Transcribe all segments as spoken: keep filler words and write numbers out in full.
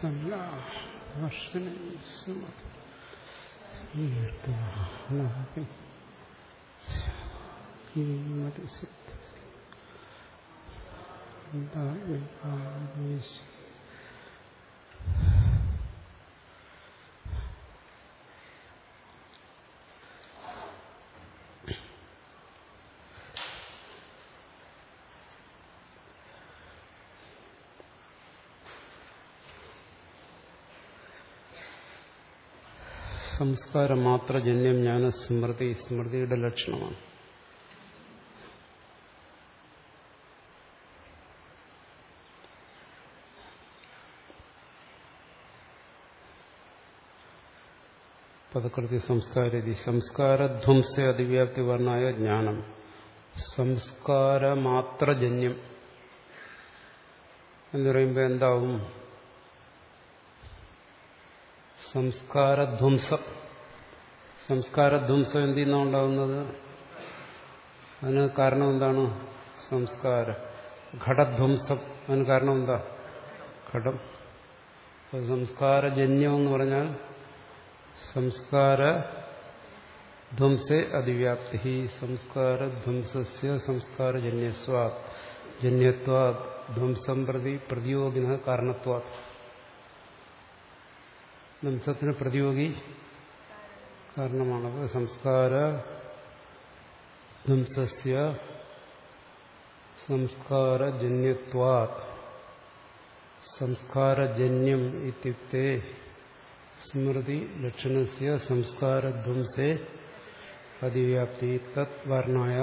സംസ്കാരം മാത്ര ജന്യം ജ്ഞാന സ്മൃതി സ്മൃതിയുടെ ലക്ഷണമാണ്. പദകൃതി സംസ്കാരതി സംസ്കാരധ്വംസ അതിവ്യാപ്തി വർണ്ണായ ജ്ഞാനം സംസ്കാരമാത്രജന്യം എന്ന് പറയുമ്പോൾ എന്താവും? സംസ്കാരധ്വംസം. സംസ്കാരധ്വംസം എന്തിൽ നിന്നാണ് ഉണ്ടാകുന്നത്? അതിന് കാരണം എന്താണ്? സംസ്കാരം. ഘടധ്വംസം അതിന് കാരണം എന്താ? ഘടം. സംസ്കാരജന്യം എന്ന് പറഞ്ഞാൽ സംസ്കാരധ്വംസേ അതിവ്യാപ്തി. സംസ്കാരധ്വംസസ്യ സംസ്കാരജന്യസ്വാത് ജന്യത്വാത് ധ്വംസം പ്രതി പ്രതിയോഗിന കാരണത്വാത്. ധ്വംസത്തിന് പ്രതിയോഗി കാരണമാണത്. സംസ്കാര ധ്വംസസ്യ സംസ്കാരജന്യത്വാത്. സംസ്കാരജന്യം ഇത്യുക്തേ സ്മൃതി ലക്ഷണസ്യ സംസ്കാരധ്വംസേ അതിവ്യാപ്തി തത് വർണ്ണായ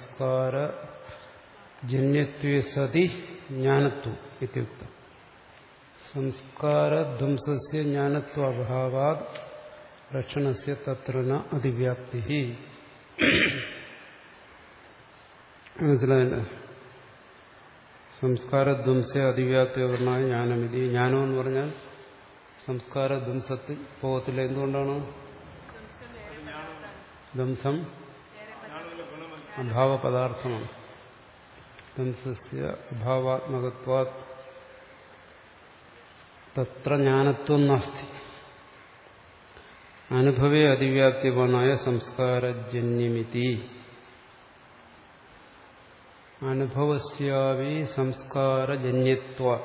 സംസ്കാരജന്യത്വേ സതി ജ്ഞാനത്വം ഇത്യുക്തം. സംസ്കാരധ്വംസസ്യ ജ്ഞാനത്വാഭാവാത് ലക്ഷണസ്യ തത്ര ന അതിവ്യാപ്തി. മനസ്സിലായില്ല? സംസ്കാരധ്വംസ അതിവ്യാപ്തിപരമായ ജ്ഞാനമിതി. ജ്ഞാനം എന്ന് പറഞ്ഞാൽ സംസ്കാരധ്വംസത്തിൽ പോകത്തില്ല. എന്തുകൊണ്ടാണ്? ധ്വംസം അഭാവ പദാർത്ഥമാണ്. ധ്വംസസ്യ അഭാവാത്മകത്വാത് തത്ര ജ്ഞാനത്വം നാസ്തി. അനുഭവേ അതിവ്യാപ്തിപരമായ സംസ്കാരജന്യമിതി. അനുഭവസ്യാവി സംസ്കാരജന്യത്വാത്.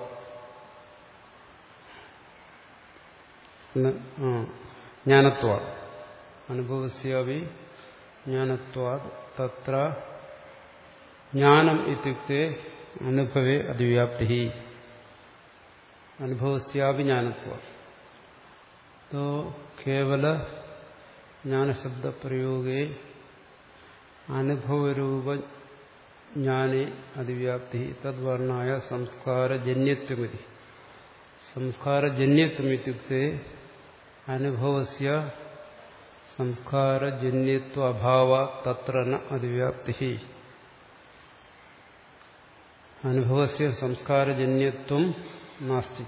ജ്ഞാനത്വാത്. അനുഭവസ്യാവി ജ്ഞാനത്വാത് തത്ര ജ്ഞാനം ഇത്യുക്തേ അനുഭവേ അതിവ്യാപ്തി. അനുഭവസ്യാപി ജ്ഞാനത്വം. तो केवल ज्ञान शब्द प्रयोगे अनुभवरूप ज्ञाने अधिव्याप्ति तद्वर्णाय संस्कारजन्यत्वमिति. संस्कारजन्यत्वमित्युक्ते अनुभवस्य संस्कारजन्यत्व अभाव तत्र न अधिव्याप्ति. अनुभवस्य संस्कारजन्यत्वं नास्ति.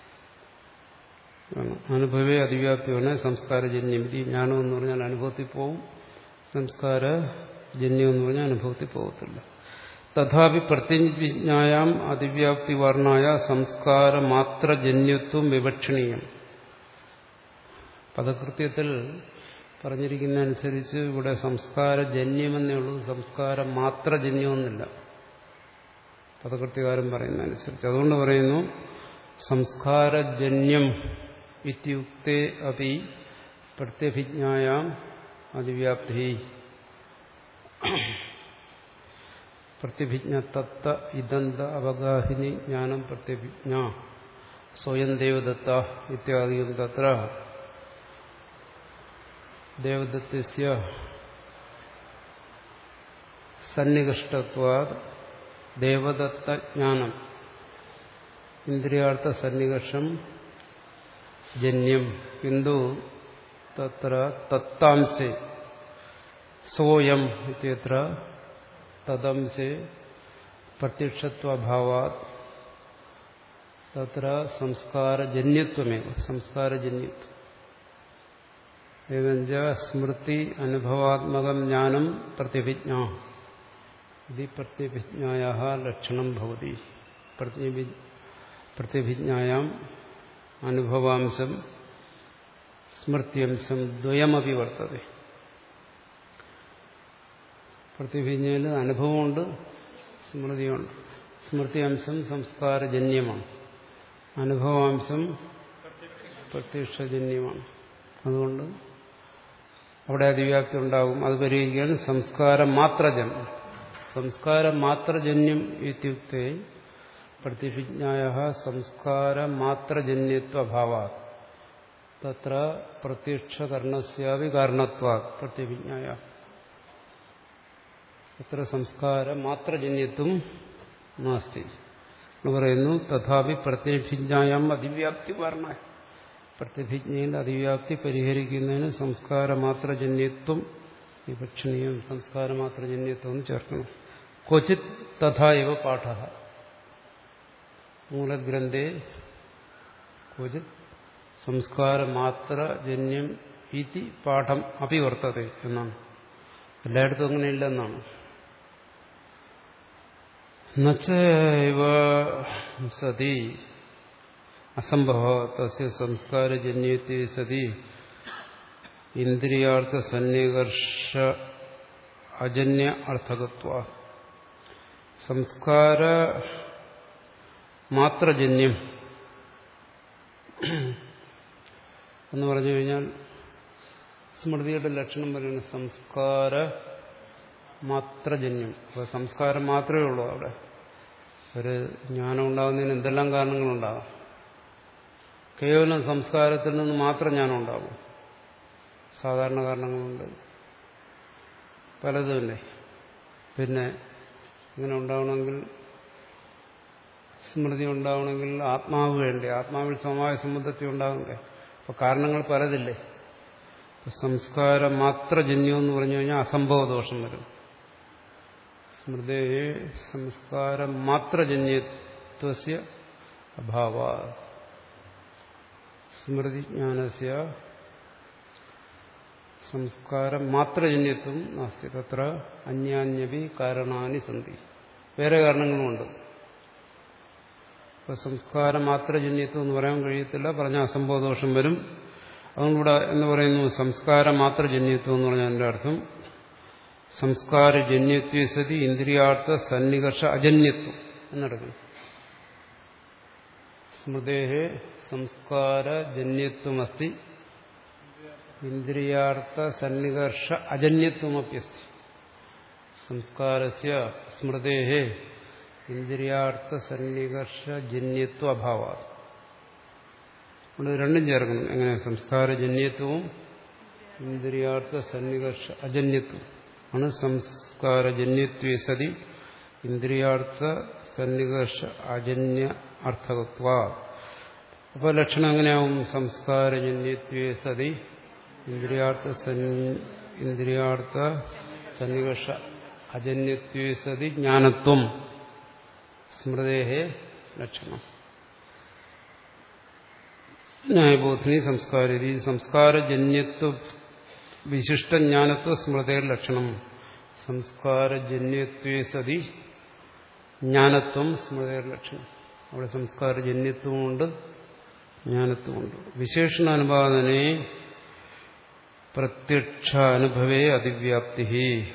അനുഭവേ അതിവ്യാപ്തിയാണ് സംസ്കാരജന്യമിതി. ജ്ഞാനം എന്ന് പറഞ്ഞാൽ അനുഭവത്തിൽ പോവും, സംസ്കാരജന്യം എന്ന് പറഞ്ഞാൽ അനുഭവത്തിൽ പോകത്തില്ല. തഥാപി പ്രത്യഞ്ജായാം അതിവ്യാപ്തി വർണ്ണായ സംസ്കാരമാത്രജന്യത്വം വിവക്ഷണീയം. പദകൃത്യത്തിൽ പറഞ്ഞിരിക്കുന്ന അനുസരിച്ച് ഇവിടെ സംസ്കാരജന്യമെന്നേ ഉള്ളൂ, സംസ്കാരം മാത്രജന്യമെന്നില്ല പദകൃത്യകാരൻ പറയുന്ന അനുസരിച്ച്. അതുകൊണ്ട് പറയുന്നു സംസ്കാരജന്യം ഇത്യുക്തേ അപി പ്രത്യഭിജ്ഞായാം അതിവ്യാപ്തി. പ്രത്യഭിജ്ഞ തത്ത ഇദന്ത അവഗാഹിനി ജ്ഞാനം പ്രത്യഭിജ്ഞ സ്വയം ദേവദത്ത ഇത്യാദിയും തത്ര ദേവദത്തസ്യ സന്നികഷ്ടത്വാത് ദേവദത്തജ്ഞാനം ഇന്ദ്രിയാർത്ഥ സന്നികർഷം ജന്യം കിന്തു തത്ര തത്താംശേ സോയം ഇത്യത്ര തദംശേ പ്രത്യക്ഷത്വഭാവാത് തത്ര സംസ്കാരജന്യത്വമേവ സംസ്കാരജന്യത്വം. ഏവഞ്ച സ്മൃതി അനുഭവാത്മകം ജ്ഞാനം പ്രത്യഭിജ്ഞ ഇതി പ്രത്യഭിജ്ഞായാ ലക്ഷണം ഭവതി. പ്രത്യഭിജ്ഞായാം അനുഭവാംശം സ്മൃത്യംശം ദ്വയമപി വർത്തതെ. പ്രതിഭിജ്ഞയിൽ അനുഭവമുണ്ട്, സ്മൃതിയുണ്ട്. സ്മൃതി അംശം സംസ്കാരജന്യമാണ്, അനുഭവാംശം പ്രത്യക്ഷജന്യമാണ്. അതുകൊണ്ട് അവിടെ അതിവ്യാപ്തി ഉണ്ടാകും. അത് പരിഹരിക്കാൻ സംസ്കാരം മാത്രജന്യം. സംസ്കാരം മാത്രജന്യം ഇത്യുക്തേ പ്രതിഭിജ്ഞായ സംസ്കാര മാത്രജന്യത്വഭാവാ തത്ര പ്രത്യക്ഷകരണസ്യാപി കാരണത്വാത് പ്രതിഭിജ്ഞായ. അത്ര സംസ്കാര മാത്രജന്യത്വം നാസ്തി എന്ന് പറയുന്നു. തഥാപി പ്രത്യഭിജ്ഞായാം അതിവ്യാപ്തി പറഞ്ഞ പ്രത്യഭിജ്ഞയിൽ അതിവ്യാപ്തി പരിഹരിക്കുന്നതിന് സംസ്കാരമാത്രജന്യത്വം വിവക്ഷണീയം. സംസ്കാരമാത്രജന്യത്വം എന്ന് ചേർക്കണം. ക്വചിത് തഥാ ഇവ പാഠ മൂലഗ്രന്ഥേ ക്വചിത് സംസ്കാരമാത്രജന്യം ഇതി പാഠം അഭിവർത്തതെ എന്നാണ്. എല്ലായിടത്തും അങ്ങനെയില്ലെന്നാണ്. നചൈവ സതി അസംഭവ തസ്യ സംസ്കാരജന്യത്തെ സതി ഇന്ദ്രിയാർത്ഥ സന്നികർഷ അജന്യ അർത്ഥകത്വ. സംസ്കാര മാത്രജന്യം എന്ന് പറഞ്ഞു കഴിഞ്ഞാൽ സ്മൃതിയുടെ ലക്ഷണം പറയുന്നത് സംസ്കാര മാത്രജന്യം. അപ്പോൾ സംസ്കാരം മാത്രമേ ഉള്ളൂ. അവിടെ ഒരു ജ്ഞാനം ഉണ്ടാകുന്നതിന് എന്തെല്ലാം കാരണങ്ങളുണ്ടാകും. കേവലം സംസ്കാരത്തിൽ നിന്ന് മാത്രം ജ്ഞാനം ഉണ്ടാകും. സാധാരണ കാരണങ്ങളുണ്ട്, പലതുമില്ലേ. പിന്നെ ഇങ്ങനെ ഉണ്ടാവണമെങ്കിൽ, സ്മൃതി ഉണ്ടാവണമെങ്കിൽ ആത്മാവ് വേണ്ടേ, ആത്മാവിൽ സമവായ സംബന്ധത്തിൽ ഉണ്ടാകണ്ടേ. അപ്പോൾ കാരണങ്ങൾ പലതില്ലേ. സംസ്കാരം മാത്രജന്യം എന്ന് പറഞ്ഞു കഴിഞ്ഞാൽ അസംഭവ ദോഷം വരും. സ്മൃതി സംസ്കാരം മാത്രജന്യത്വസ്യ അഭാവ സ്മൃതിജ്ഞാനസ്യ സംസ്കാരം മാത്രജന്യത്വം നാസ്തി തത്ര അന്യാന്യപി കാരണാനി സന്തി. വേറെ കാരണങ്ങളുമുണ്ട്. ഇപ്പൊ സംസ്കാരം മാത്രജന്യത്വം എന്ന് പറയാൻ കഴിയത്തില്ല, പറഞ്ഞ അസംഭവദോഷം വരും. അതുകൊണ്ടിവിടെ എന്ന് പറയുന്നു സംസ്കാരം മാത്രജന്യത്വം എന്ന് പറഞ്ഞാൽ അതിന്റെ അർത്ഥം സംസ്കാരജന്യത്വ സതി ഇന്ദ്രിയാർത്ഥ സന്നികർഷ അജന്യത്വം എന്നെടുക്കണം. സ്മൃതേഹേ സംസ്കാരജന്യത്വമസ്തി ഇന്ദ്രിയാർത്ഥ സന്നികർഷ അജന്യത്വമപ്യസ്തി. സംസ്കാരസ്യ സ്മൃതേഹേ ഇന്ദ്രിയാർത്ഥ സന്നികർഷ ജന്യത്വ അഭാവ. ഇവിടെ രണ്ടും ചേർക്കണം. എങ്ങനെ? സംസ്കാരജന്യത്വവും ഇന്ദ്രിയാർത്ഥ സന്നികർഷ അജന്യത്വം ആണ്. സംസ്കാരജന്യത്വേ സതി ഇന്ദ്രിയാർത്ഥ സന്നികർഷ അജന്യ അർത്ഥകത്വ. അപ്പോൾ ലക്ഷണം എങ്ങനെയാവും? സംസ്കാരജന്യത്വേ സതി ഇന്ദ്രിയാർത്ഥ ഇന്ദ്രിയാർത്ഥ സന്നികർഷ അജന്യത്വേ സതി ജ്ഞാനത്വം സ്മൃതേഹേ ലക്ഷണം. ന്യായബോധിനി സംസ്കാരി സംസ്കാരജന്യത്വ വിശിഷ്ടജ്ഞാനത്വ സ്മൃതേർ ലക്ഷണം. സംസ്കാരജന്യത്വേ സതി ജ്ഞാനത്വം സ്മൃതേർ ലക്ഷണം. അവിടെ സംസ്കാരജന്യത്വമുണ്ട്, ജ്ഞാനത്വമുണ്ട്. വിശേഷണാനുപാദനെ പ്രത്യക്ഷ അനുഭവേ അതിവ്യാപ്തി.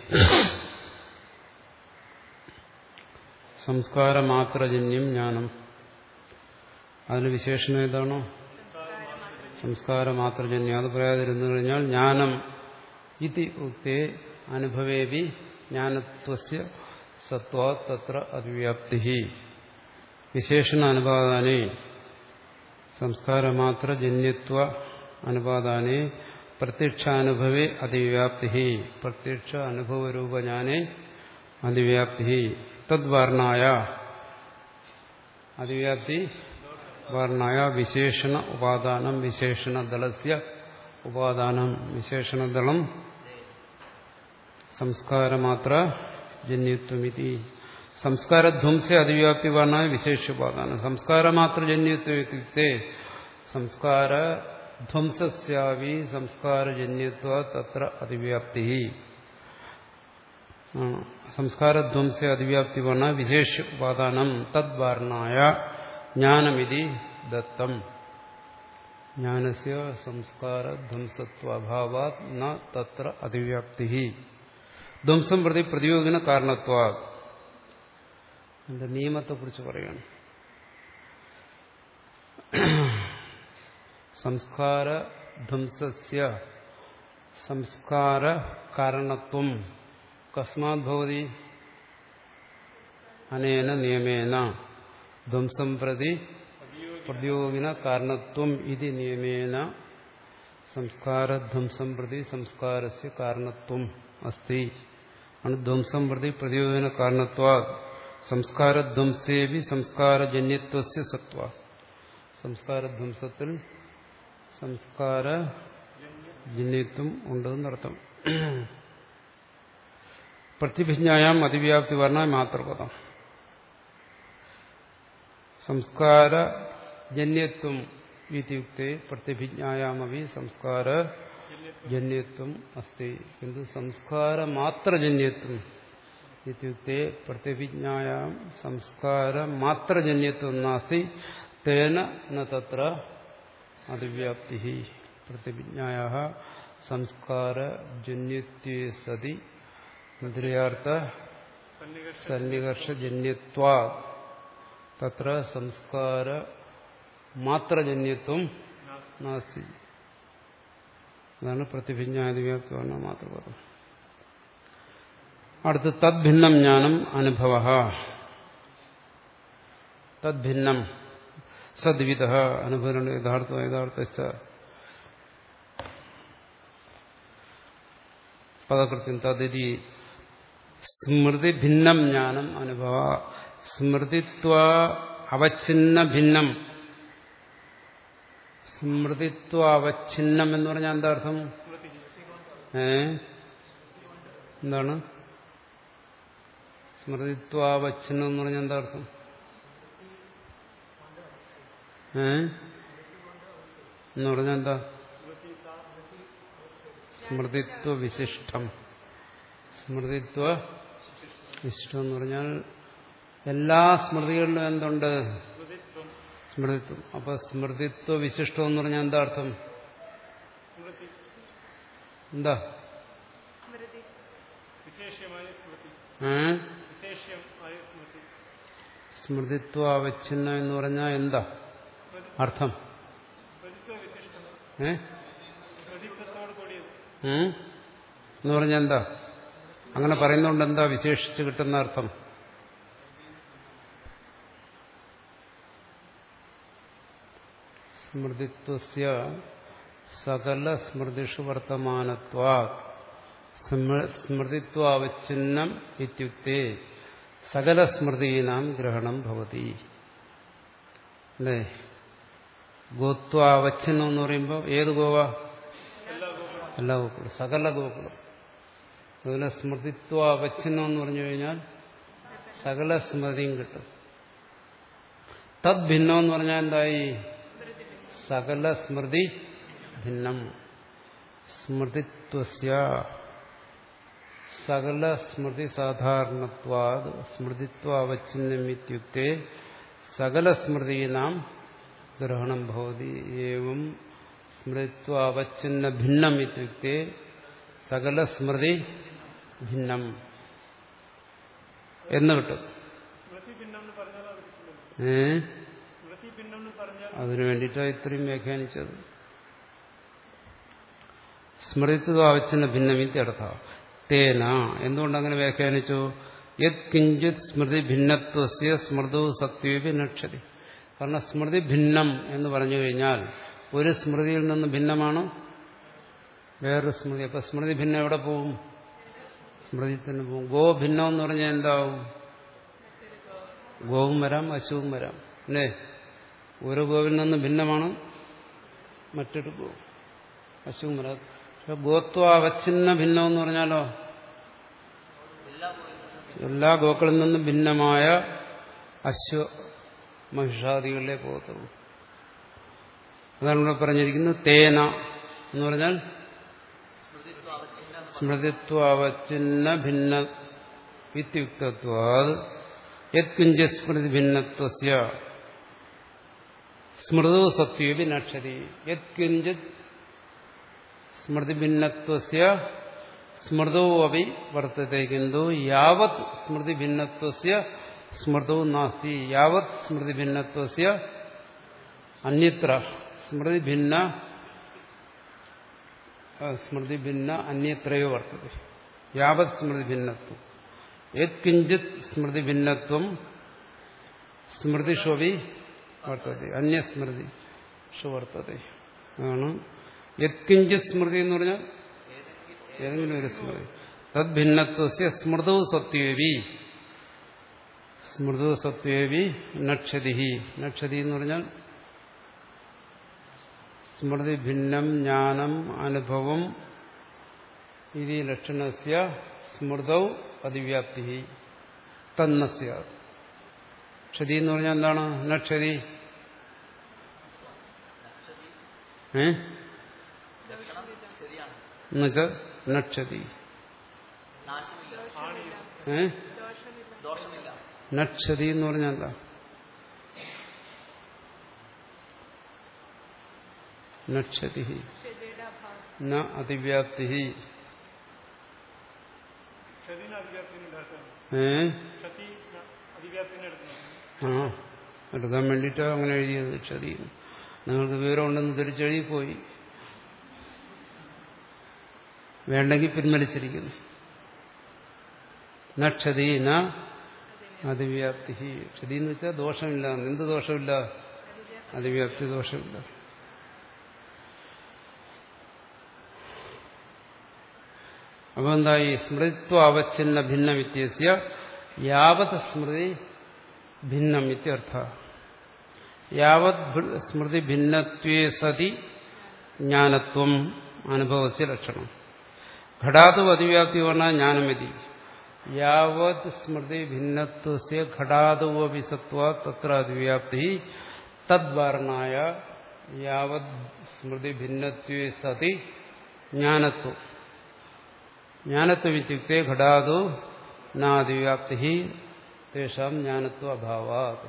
സംസ്കാരമാത്രജന്യം ജ്ഞാനം. അതിന് വിശേഷണം ഏതാണോ? സംസ്കാരമാത്രജന്യം. അത് പറയാതിരുന്നു കഴിഞ്ഞാൽ ജ്ഞാനം ഇതി ഉക്തേ അനുഭവേവി ജ്ഞാനത്വസ്യ സത്വാ തത്ര അതിവ്യാപ്തി. വിശേഷണ അനുപാദാനെ സംസ്കാരമാത്രജന്യത്വ അനുപാദാനെ പ്രത്യക്ഷാനുഭവേ അതിവ്യാപ്തി. പ്രത്യക്ഷ അനുഭവരൂപജ്ഞാനെ അതിവ്യാപ്തി. തദ്വർണായ അതിവ്യാപ്തി വർണ്ണായ വിശേഷണ ഉപാദാനം വിശേഷണദളസ്യ ഉപാദാനം. വിശേഷണദളം സംസ്കാരമാത്ര ജന്യത്വമിതി. സംസ്കാരധ്വംസ അതിവ്യാപ്തി വർണ്ണായ വിശേഷോപാദാനം. സംസ്കാരമാത്ര ജന്യത്വേ സംസ്കാരധ്വംസ്യാവി സംസ്കാരജന്യത്വ തത്ര അതിവ്യാപ്തി. സംസ്കാരധ്വംസ അതിവ്യാപ്തി വർണ്ണ വിശേഷ ഉപാദാനം തദ്വർണ്ണായ ജ്ഞാനമിതി ദത്തം. ജ്ഞാനസ്യ സംസ്കാര ധ്വംസത്വാഭാവാത് ന തത്ര അതിവ്യാപ്തി ധ്വംസം പ്രതി പ്രതിയോഗിന കാരണത്വാ. എന്റെ നിയമത്തെക്കുറിച്ച് പറയുകയാണ്. സംസ്കാര ധ്വംസസ്യ സംസ്കാര കാരണത്വം കസ്മാത് ഭവതി അനേന നിയമേന ധ്വംസം പ്രതി പ്രതിയോഗിന കാരണത്വം ഇതി നിയമേന സംസ്കാരധ്വംസം പ്രതി സംസ്കാരസ്യ കാരണത്വം അസ്തി. ആണ് ധ്വംസം പ്രതി പ്രതിയോഗിന കാരണത്വാ സംസ്കാരധ്വംസേവി സംസ്കാരജന്യത്വസ്യ സത്വ. സംസ്കാരധ്വംസത്തിൽ സംസ്കാരജന്യത്വം ഉണ്ടെന്നർത്ഥം. പ്രതിഭിജ്ഞായാം അതിവ്യാപ്തി വർണ്ണ മാത്രപദം. സംസ്കാരജന്യത്വം ഇത്യുക്തേ പ്രതിഭിജ്ഞായാമപി സംസ്കാരജന്യത്വം അസ്തി. കിന്തു സംസ്കാരമാത്രജന്യത്വം ഇത്യുക്തേ പ്രതിഭിജ്ഞായാം സംസ്കാരമാത്രജന്യത്വം നാസ്തി തേന ന തത്ര അതിവ്യാപ്തി. പ്രതിഭിജ്ഞായാഃ സംസ്കാരജന്യത്വേ സതി മധുരയാർത്ഥ സന്നികർഷജന്യത്വാ തത്ര സംസ്കാര മാത്രജന്യത്വം നാസ്തി. അതാണ് പ്രതിഭിജ്ഞാതിവ്യാപ്തി മാത്രപദം. അടുത്ത് തദ്ഭിന്നം ജ്ഞാനം അനുഭവ. തദ്ഭിന്നം സദ്വിധ അനുഭവം യഥാർത്ഥ യഥാർത്ഥ പദകൃത്യം തദ്ദി സ്മൃതിഭിന്നം ജ്ഞാനം അനുഭവ. സ്മൃതിത്വ അവച്ഛിന്ന ഭിന്നം. സ്മൃതിത്വ അവച്ഛിന്നം എന്ന് പറഞ്ഞാൽ എന്താ അർത്ഥം? ഏ എന്താണ് സ്മൃതിത്വാവച്ഛിന്നം എന്ന് പറഞ്ഞാൽ എന്താ അർത്ഥം? ഏ എന്ന് പറഞ്ഞാൽ എന്താ? സ്മൃതിത്വ വിശിഷ്ടം. സ്മൃതിത്വ വിശിഷ്ടം എന്ന് പറഞ്ഞാൽ എല്ലാ സ്മൃതികളിലും എന്തുണ്ട്? സ്മൃതിത്വം. അപ്പൊ സ്മൃതിത്വ വിശിഷ്ടം എന്ന് പറഞ്ഞാൽ എന്താ അർത്ഥം? എന്താ? സ്മൃതിത്വ അവച്ഛിന്നം എന്ന് പറഞ്ഞാൽ എന്താ അർത്ഥം? ഏ എന്ന് പറഞ്ഞാൽ എന്താ? അങ്ങനെ പറയുന്നതുകൊണ്ട് എന്താ വിശേഷിച്ച് കിട്ടുന്ന അർത്ഥം? സ്മൃതിത്വസ്യ സകല സ്മൃതിഷു വർത്തമാനത്വാ സ്മൃതിത്വാവച്ഛിന്നം ഇത്യുക്തേ സകല സ്മൃതീനാം ഗ്രഹണം ഭവതി. അല്ലേ? ഗോത്വാവച്ഛിന്നം എന്ന് പറയുമ്പോൾ ഏത് ഗോവ? എല്ലാ ഗോക്കുളും, സകല ഗോക്കുളും. അതുപോലെ സ്മൃതിത്വാവച്ഛിന്നം എന്ന് പറഞ്ഞു കഴിഞ്ഞാൽ സകല സ്മൃതിയും കിട്ടും. തദ് ഭിന്നം എന്ന് പറഞ്ഞാൽ എന്തായി? സകല സ്മൃതി ഭിന്നം. സ്മൃതിത്വസ്യ സകല സ്മൃതി സാധാരണത്വാദ് സ്മൃതിത്വാവച്ഛിന്നമിത്യുക്തേ സകല സ്മൃതീനാം ഗ്രഹണം ഭവതി. ഏവം സ്മൃതിത്വാവച്ഛിന്ന ഭിന്നം ഇത്യുക്തേ സകല സ്മൃതി ഭിന്നം എന്ന് കിട്ടും. ഏ അതിനു വേണ്ടിയിട്ടാണ് ഇത്രയും വ്യാഖ്യാനിച്ചത്. സ്മൃതിത്വാവച്ഛിന്ന ഭിന്നമിത്യർത്ഥ തേന. എന്തുകൊണ്ടങ്ങനെ വ്യാഖ്യാനിച്ചു? യത് കിഞ്ചിത് സ്മൃതി ഭിന്നത്വസ്യ സ്മൃതോ സത്വേപി നക്ഷതി. കാരണം സ്മൃതി ഭിന്നം എന്ന് പറഞ്ഞു കഴിഞ്ഞാൽ ഒരു സ്മൃതിയിൽ നിന്ന് ഭിന്നമാണ് വേറൊരു സ്മൃതി. അപ്പൊ സ്മൃതി ഭിന്നം എവിടെ പോവും? സ്മൃതി തന്നെ പോവും. ഗോ ഭിന്നം എന്ന് പറഞ്ഞാൽ എന്താവും? ഗോവും വരാം, അശുവും വരാം. അല്ലേ? ഒരു ഗോവിൽ നിന്ന് ഭിന്നമാണ് മറ്റൊരു ഗോ, അശുവും വരാം. ഗോത്വാവച്ഛിന്ന ഭിന്നം എന്ന് പറഞ്ഞാലോ എല്ലാ ഗോക്കളിൽ നിന്നും ഭിന്നമായ അശ്വ മഹിഷാദികളിലേ പോകത്തുള്ളൂ. അതാണ് ഇവിടെ പറഞ്ഞിരിക്കുന്നത്. തേന എന്ന് പറഞ്ഞാൽ സ്മൃതിത്വാവച്ഛിന്ന ഭിന്ന വിത്യുക്തത്വാത് യത് കിഞ്ചിത് സ്മൃതി ഭിന്നത്വസ്യ സ്മൃതോ സത്യേപി നക്ഷതി യത്കിഞ്ചിത് സ്മൃതിഭിന്നത്വസ്യ സ്മൃതോ അപി വർത്തത്തെ കിന്തു യാവത് സ്മൃതിഭിന്നത്വസ്യ സ്മൃതോ നാസ്തി യാവത് സ്മൃതിഭിന്നത്വസ്യ അന്യത്ര സ്മൃതിഭിന്ന സ്മൃതിഭിന്ന അന്യത്രയോ വർത്തത്തെ യാവത് സ്മൃതിഭിന്നത്വം യത്കിഞ്ചിത് സ്മൃതിഭിന്നത്വം സ്മൃതിഷ്വപി വർത്തത്തെ അന്യസ്മൃതി വർത്തത്തെ അതാണ് യത്കിഞ്ചിത് സ്മൃതി എന്ന് പറഞ്ഞാൽ ഏതെങ്കിലും ഒരു സ്മൃതി തദ്ഭിന്നത്വസ്യ സ്മൃതോ സത്യേവി സ്മൃതോ സത്യേവി നക്ഷതി നക്ഷതി എന്ന് പറഞ്ഞാൽ സ്മൃതി ഭിന്നം ജ്ഞാനം അനുഭവം ഇതി ലക്ഷണസ്യ സ്മൃതൗ അതിവ്യാപ്തി തന്നസ്യ ക്ഷതി എന്ന് പറഞ്ഞാൽ എന്താണ് നക്ഷതി ഏ എന്നുവെച്ചാൽ നക്ഷതി ഏ നക്ഷതി എന്ന് പറഞ്ഞാൽ എന്താ നക്ഷതി ന അതിവ്യാപ്തി ഏ ആ എടുക്കാൻ വേണ്ടിയിട്ടാണ് അങ്ങനെ എഴുതിയത് ക്ഷതി നിങ്ങൾക്ക് വിവരമുണ്ടെന്ന് തിരിച്ചെഴുതി പോയി വേണ്ടെങ്കിൽ പിൻവലിച്ചിരിക്കുന്നു നക്ഷതി ന അതിവ്യാപ്തി ക്ഷതി എന്ന് വെച്ചാൽ ദോഷമില്ല എന്ത് ദോഷമില്ല അതിവ്യാപ്തി ദോഷമില്ല അപ്പൊ എന്തായി സ്മൃതിത്വ അവച്ഛിന്ന ഭിന്ന വ്യത്യാസ്യ യാവത് സ്മൃതി ഭിന്നം ഇത്യർത്ഥ യാവത് സ്മൃതി ഭിന്നത്വേ സതി ജ്ഞാനത്വം അനുഭവസ്യ ലക്ഷണം ഘടാതു അതിവ്യാപ്തി പറഞ്ഞാൽ ജ്ഞാനമതി യാവത് സ്മൃതി ഭിന്നത്വസ്യ ഘടാതുവപി സത്വാ തത്ര അതിവ്യാപ്തി തദ്വാരണായ യാവത് സ്മൃതി ഭിന്നത്വേ സതി ജ്ഞാനത്വം ജ്ഞാനത്വമിത്യുക്തേ ഘടാതു നാദിവ്യാപ്തി തേഷാം ജ്ഞാനത്വ അഭാവാത്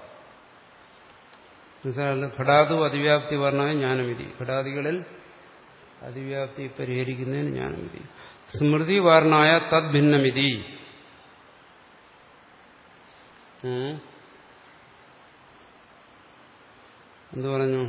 ഘടാതു അതിവ്യാപ്തി പറഞ്ഞാൽ ജ്ഞാനമിതി ഘടാദികളിൽ അതിവ്യാപ്തി പരിഹരിക്കുന്നതിന് ജ്ഞാനമിതി സ്മൃതി വാർണായ തദ്ഭിന്നമിതി എന്തു പറഞ്ഞു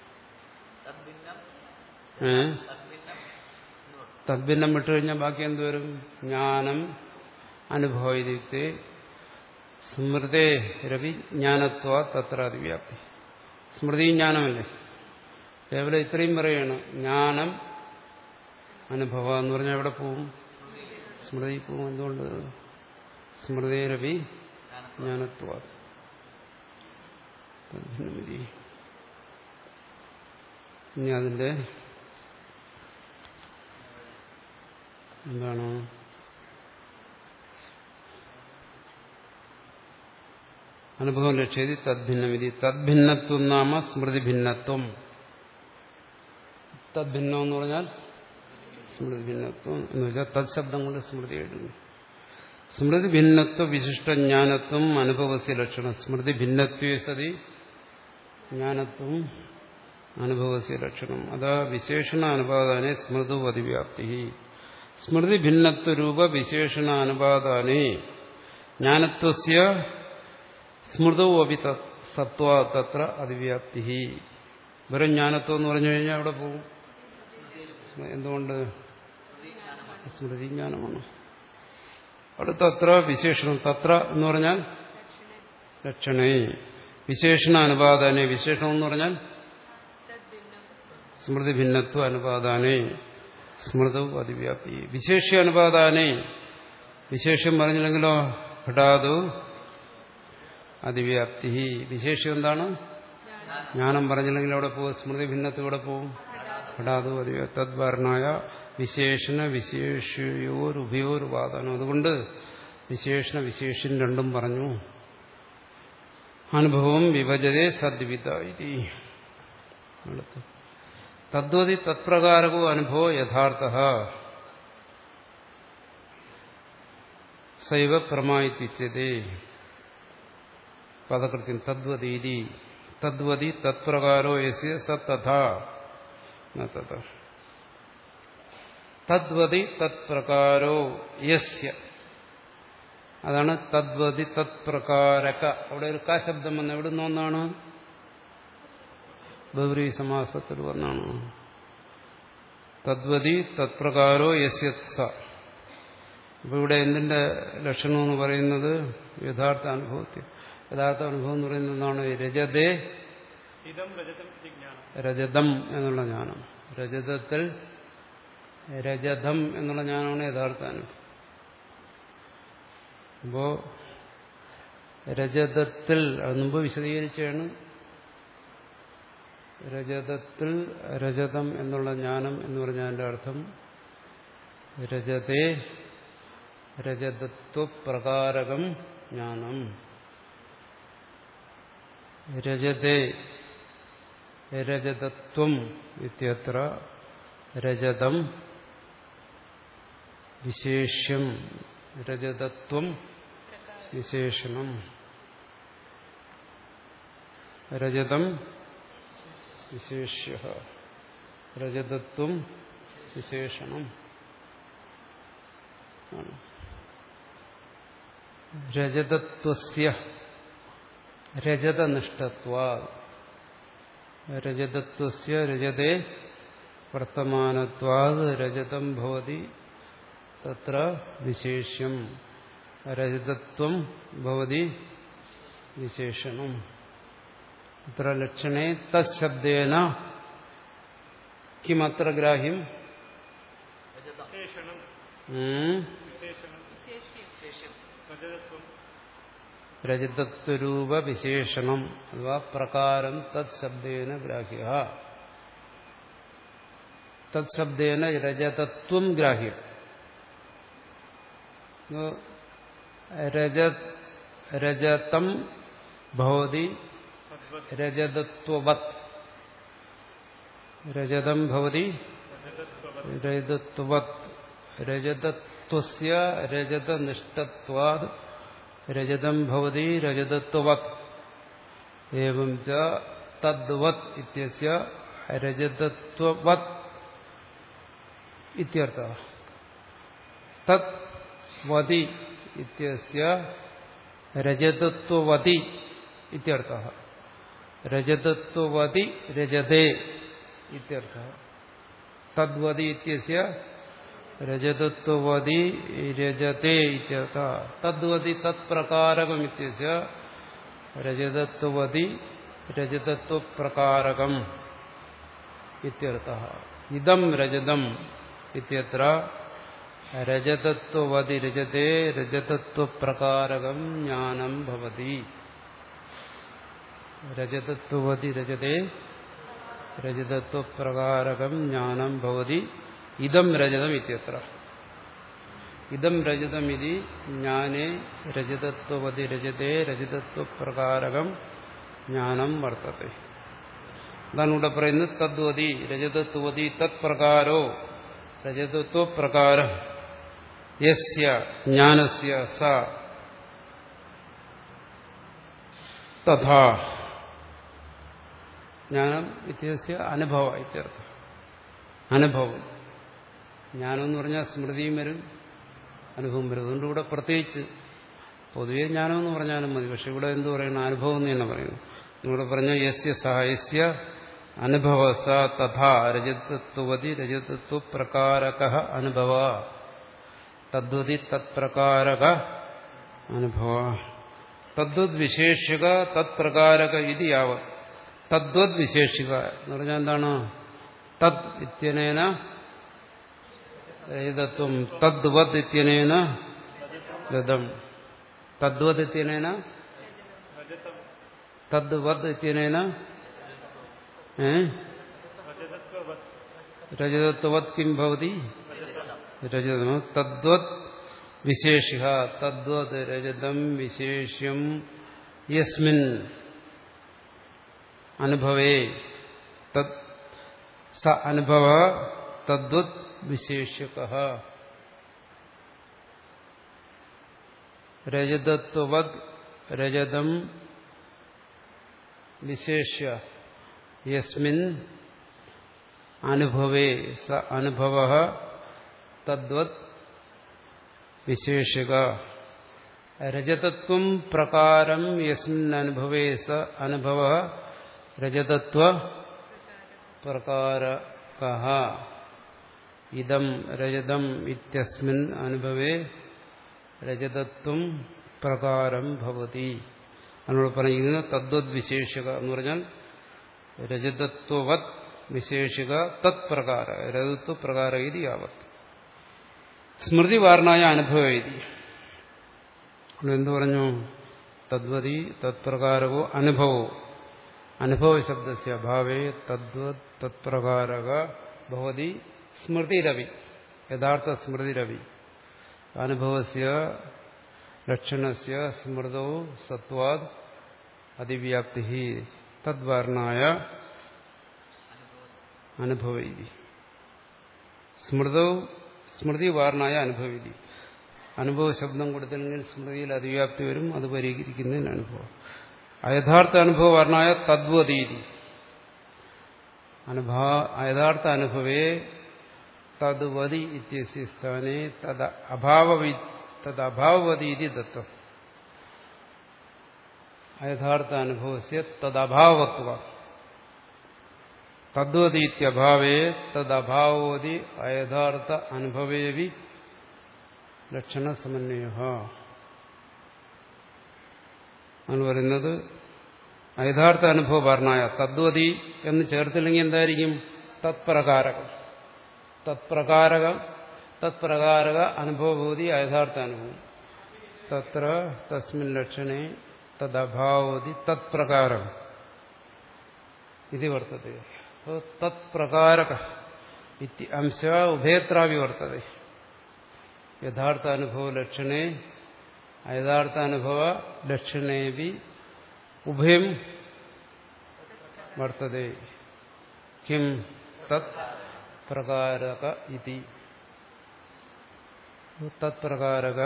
ഏ തദ്ഭിന്നം വിട്ടുകഴിഞ്ഞാൽ ബാക്കി എന്തുവരും ജ്ഞാനം അനുഭവയുക്തി സ്മൃതേ രവി ജ്ഞാനത്വ തത്ര അതിവ്യാപ്തി സ്മൃതി ജ്ഞാനമല്ലേ കേവലം ഇത്രയും പറയാണ് ജ്ഞാനം അനുഭവം എന്ന് പറഞ്ഞാൽ എവിടെ പോവും സ്മൃതി പോവും എന്തുകൊണ്ട് സ്മൃതേ രവി ജ്ഞാനത്വ ഇനി അതിന്റെ എന്താണ് അനുഭവം ലക്ഷ്യതി തദ്ഭിന്നമിതി തദ്ഭിന്നത്വം നാമ സ്മൃതി ഭിന്നത്വം തദ്ഭിന്നം എന്ന് പറഞ്ഞാൽ സ്മൃതി ഭിന്നത്വം എന്ന് വെച്ചാൽ തത് ശബ്ദം കൊണ്ട് സ്മൃതി എഴുതുന്നു സ്മൃതി ഭിന്നത്വ വിശിഷ്ട ജ്ഞാനത്വം അനുഭവസ്യ ലക്ഷണം സ്മൃതി ഭിന്നത്വേ സതി ജ്ഞാനത്വം അനുഭവസ്യ ലക്ഷണം അതാ വിശേഷണ അനുപാദാനെ സ്മൃതോ അതിവ്യാപ്തി സ്മൃതി ഭിന്നത്വരൂപ വിശേഷണ അനുപാദാനെ ജ്ഞാനത്വസ്യ സ്മൃതോ അപി സത്വ തത്ര അതിവ്യാപ്തി വെറും ജ്ഞാനത്വം എന്ന് പറഞ്ഞു കഴിഞ്ഞാൽ അവിടെ പോകും എന്തുകൊണ്ട് സ്മൃതി ജ്ഞാനമാണ് അവിടെ തത്ര വിശേഷണം തത്ര എന്ന് പറഞ്ഞാൽ ലക്ഷണേ വിശേഷണ അനുപാദാനെ വിശേഷണം എന്ന് പറഞ്ഞാൽ സ്മൃതി ഭിന്നത്വ അനുപാദാനെ സ്മൃതവും അതിവ്യാപ്തി വിശേഷ്യ അനുപാദാനെ വിശേഷം പറഞ്ഞില്ലെങ്കിലോ ഘടാതു അതിവ്യാപ്തി വിശേഷം എന്താണ് ജ്ഞാനം പറഞ്ഞില്ലെങ്കിൽ അവിടെ പോകും സ്മൃതി ഭിന്നത്തോടെ പോകും ഘടാതു അതിവ്യാപ്തി തദ്വാരണായ വിശേഷണ വിശേഷയോരുഭയോരുപാദാനം അതുകൊണ്ട് വിശേഷണ വിശേഷൻ രണ്ടും പറഞ്ഞു അനുഭവം വിഭജതേ സദ്വിത ഇതി തദ്വതി തത്പ്രകാരകോ അനുഭവോ യഥാർത്ഥ സൈവ പ്രമായിത്യുച്യതേ പദകൃത്യം തദ്വതീതി തദ്വതി തത്പ്രകാരോ യസ്യ സ തഥാ ന തഥാ തദ്വതി തത്പ്രകാരോ യസ്യ അതാണ് തദ്വതി തത്പ്രകാരക. അവിടെ ഒരു ക ശബ്ദം വന്ന് എവിടെ നിന്ന് വന്നാണ്? ബഹുവ്രീ സമാസത്തിൽ വന്നാണ്. തദ്വതി തത്പ്രകാരോ യസ്യ സ. അപ്പൊ ഇവിടെ എന്തിന്റെ ലക്ഷണം എന്ന് പറയുന്നത് യഥാർത്ഥ അനുഭവത്തിൽ. യഥാർത്ഥ അനുഭവം എന്ന് പറയുന്നത് എന്താണ്? രജതേ രജതം എന്നുള്ള ജ്ഞാനം. രജതത്തിൽ രജതം എന്നുള്ള ജ്ഞാനമാണ് യഥാർത്ഥ അനുഭവം. അപ്പോ രജതത്തിൽ അത് മുമ്പ് വിശദീകരിച്ചാണ്. രജതത്തിൽ രജതം എന്നുള്ള ജ്ഞാനം എന്ന് പറഞ്ഞതിന്റെ അർത്ഥം രജതേ രജതത്വപ്രകാരകം ജ്ഞാനം. രജതേ രജതത്വം ഇത്യത്ര രജതം വിശേഷ്യം രജതത്വം വിശേഷണം. രജതം വിശേഷ്യ രജതത്വം വിശേഷണം. രജതത്വസ്യ രജതനിഷ്ഠത്വാത് രജതത്വസ്യ രജതേ വർത്തമാനത്വാത് രജതം ഭവതി തത്ര വിശേഷ്യം രജതത്വം ഭവതി വിശേഷണം. ഇത്ര ലക്ഷണേ തശബ്ദേന കിമത്ര ഗ്രാഹ്യം? രജതത്വരൂപ വിശേഷണം അഥവാ പ്രകാരം തത്ശബ്ദേന ഗ്രാഹ്യ. തത്ശബ്ദേന രജതത്വം ഗ്രാഹ്യം. രജതം ഭവതി രജതത്വവത്. രജതം ഭവതി രജതത്വവത്. രജതത്വസ്യ രജതനിഷ്ഠത്വാത് രജതം ഭവതി രജതത്വവത്. ഏവം ച തദ്വത് ഇത്യസ്യ രജതത്വവത് ഇത്യർത്ഥഃ. തത് വതി ഇത്യസ്യ രജതത്വവതി ഇത്യർത്ഥഃ. രജതത്വവതി രജതേ ഇത്യർത്ഥഃ. തദ്വതി ഇത്യസ്യ രജതത്വവതി രജതേ ഇത്യർത്ഥഃ. തദ്വതി തത്പ്രകാരകം ഇത്യസ്യ രജതത്വവതി രജതത്വപ്രകാരകം ഇത്യർത്ഥഃ. ഇദം രജതം ഇത്യത്ര രജതത്വവതി രജതേ രജതത്വപ്രകാരകം ജ്ഞാനം ഭവതി. രജതത്വവതി രജതേ രജതത്വപ്രകാരകം ജ്ഞാനം ഭവതി. ഇദം രജതം ഇത്യത്ര. ഇദം രജതമിതി ജ്ഞാനേ രജതത്വവതി രജതേ രജതത്വപ്രകാരകം ജ്ഞാനം വർത്തത്തെ. അതാണ് ഇവിടെ പറയുന്നത്. തദ്വതി രജതത്വവതി തത്പ്രകാരോ രജതത്വപ്രകാരം യസ്യ ജ്ഞാനസ്യ സ തഥാ. ജ്ഞാനം ഇത്യസ്യ അനുഭവ ഇത്യർത്ഥം. അനുഭവം. ജ്ഞാനം എന്ന് പറഞ്ഞാൽ സ്മൃതിയും വരും, അനുഭവം വരും. അതുകൊണ്ട് ഇവിടെ പ്രത്യേകിച്ച് പൊതുവെ ജ്ഞാനം എന്ന് പറഞ്ഞാലും മതി. പക്ഷെ ഇവിടെ എന്ത് പറയണം? അനുഭവം എന്ന് തന്നെ പറയുന്നു. ഇവിടെ പറഞ്ഞ യസ്യ സഹ യസ്യ അനുഭവ സ തഥാ രജതത്വവതി രജതത്വപ്രകാരക അനുഭവ. തദ്വതി തത്പ്രകാരക അനുഭവ. തദ്വത് വിശേഷിക തത്പ്രകാരക ഇത് യാവത്. തദ്വത് വിശേഷിക എന്ന് പറഞ്ഞാൽ എന്താണ്? തദ് ഇത്യനേന രജതത്വം, തദ്വത് ഇത്യനേന രജതം, തദ്വത് ഇത്യനേന തദ്വത് ഇത്യനേന രജതത്വവത് കിം ഭവതി രജതം. തദ്വത് വിശേഷിക തദ്വത് രജതം വിശേഷ്യം യസ്മിൻ അനുഭവേ തദ് സ അനുഭവ തദ്വത് വിശേഷ്യകഃ. രജതത്വവത് രജതം വിശേഷ്യ യസ്മിൻ അനുഭവേ സ അനുഭവഃ തദ്വത് വിശേഷിക രജതത്വം പ്രകാരം യസ്മിൻ അനുഭവേ സ അനുഭവഃ രജതത്വ പ്രകാരകഃ ഇദം രജതം ഇത്യസ്മിൻ അനുഭവേ രജതത്വം പ്രകാരം ഭവതി. അതിനോട് പറഞ്ഞിരിക്കുന്ന തദ്വത് വിശേഷിക എന്ന് പറഞ്ഞാൽ രജതത്വവത് വിശേഷിക തത് പ്രകാര രജതത്വ പ്രകാര ഇത് യാവത് സ്മൃതിവാർണായ അനുഭവ ഇത്. എന്തു പറഞ്ഞു? തദ്വതി തത്പ്രകാരകോ അനുഭവോ അനുഭവ ശബ്ദസ്യ അഭാവേ തദ്വത് തത്പ്രകാരക ഭവതി സ്മൃതിരവി യഥാർത്ഥ സ്മൃതിരവി അനുഭവസ്യ ലക്ഷണസ്യ സ്മൃതോ സത്വാദ് അതിവ്യാപ്തി തദ്വർണായ അനുഭവൈതി. സ്മൃതോ സ്മൃതി വാർണായ അനുഭവൈതി. അനുഭവ ശബ്ദം കൊടുത്തില്ലെങ്കിൽ സ്മൃതിയിൽ അതിവ്യാപ്തി വരും. അത് പരിഹരിക്കുന്നതിന് അനുഭവം. അയഥാർത്ഥ അനുഭവ വർണ്ണായ തദ്വതീതി. അനുഭവ അയഥാർത്ഥ അനുഭവേ തദ്വതി ഇത്യസ്യ സ്ഥാനെ തദ അഭാവവി തദ് അഭാവവതീതി ദത്തം. അയഥാർത്ഥ അനുഭവസ്യ തദഭാവത്വ തദ്വതീത്യഭാവേ തദഭാവോതി അയഥാർത്ഥ അനുഭവേവി ലക്ഷണസമന്വയഃ. ആണ് പറയുന്നത് യഥാർത്ഥ അനുഭവ വർണ്ണായ തദ്വതി എന്ന് ചേർത്തില്ലെങ്കിൽ എന്തായിരിക്കും? തത്പ്രകാരകം. തത്പ്രകാരകം തത്പ്രകാരക അനുഭവഭൂതി യഥാർത്ഥ അനുഭവം. തത്ര തസ്മിൻ ലക്ഷണേ തദഭാവോതി തത്പ്രകാരം ഇത് വർത്തത്തെ. തത്പ്രകാരക ഇതി അംശ ഉഭയത്രാവി വർത്തത്തെ. യഥാർത്ഥ അനുഭവ ലക്ഷണേ യഥാർത്ഥ അനുഭവ ലക്ഷണേവി ഉഭയം വർത്തത്തെ. കിം തത് പ്രകാരക ഇതി. തത്പ്രകാരക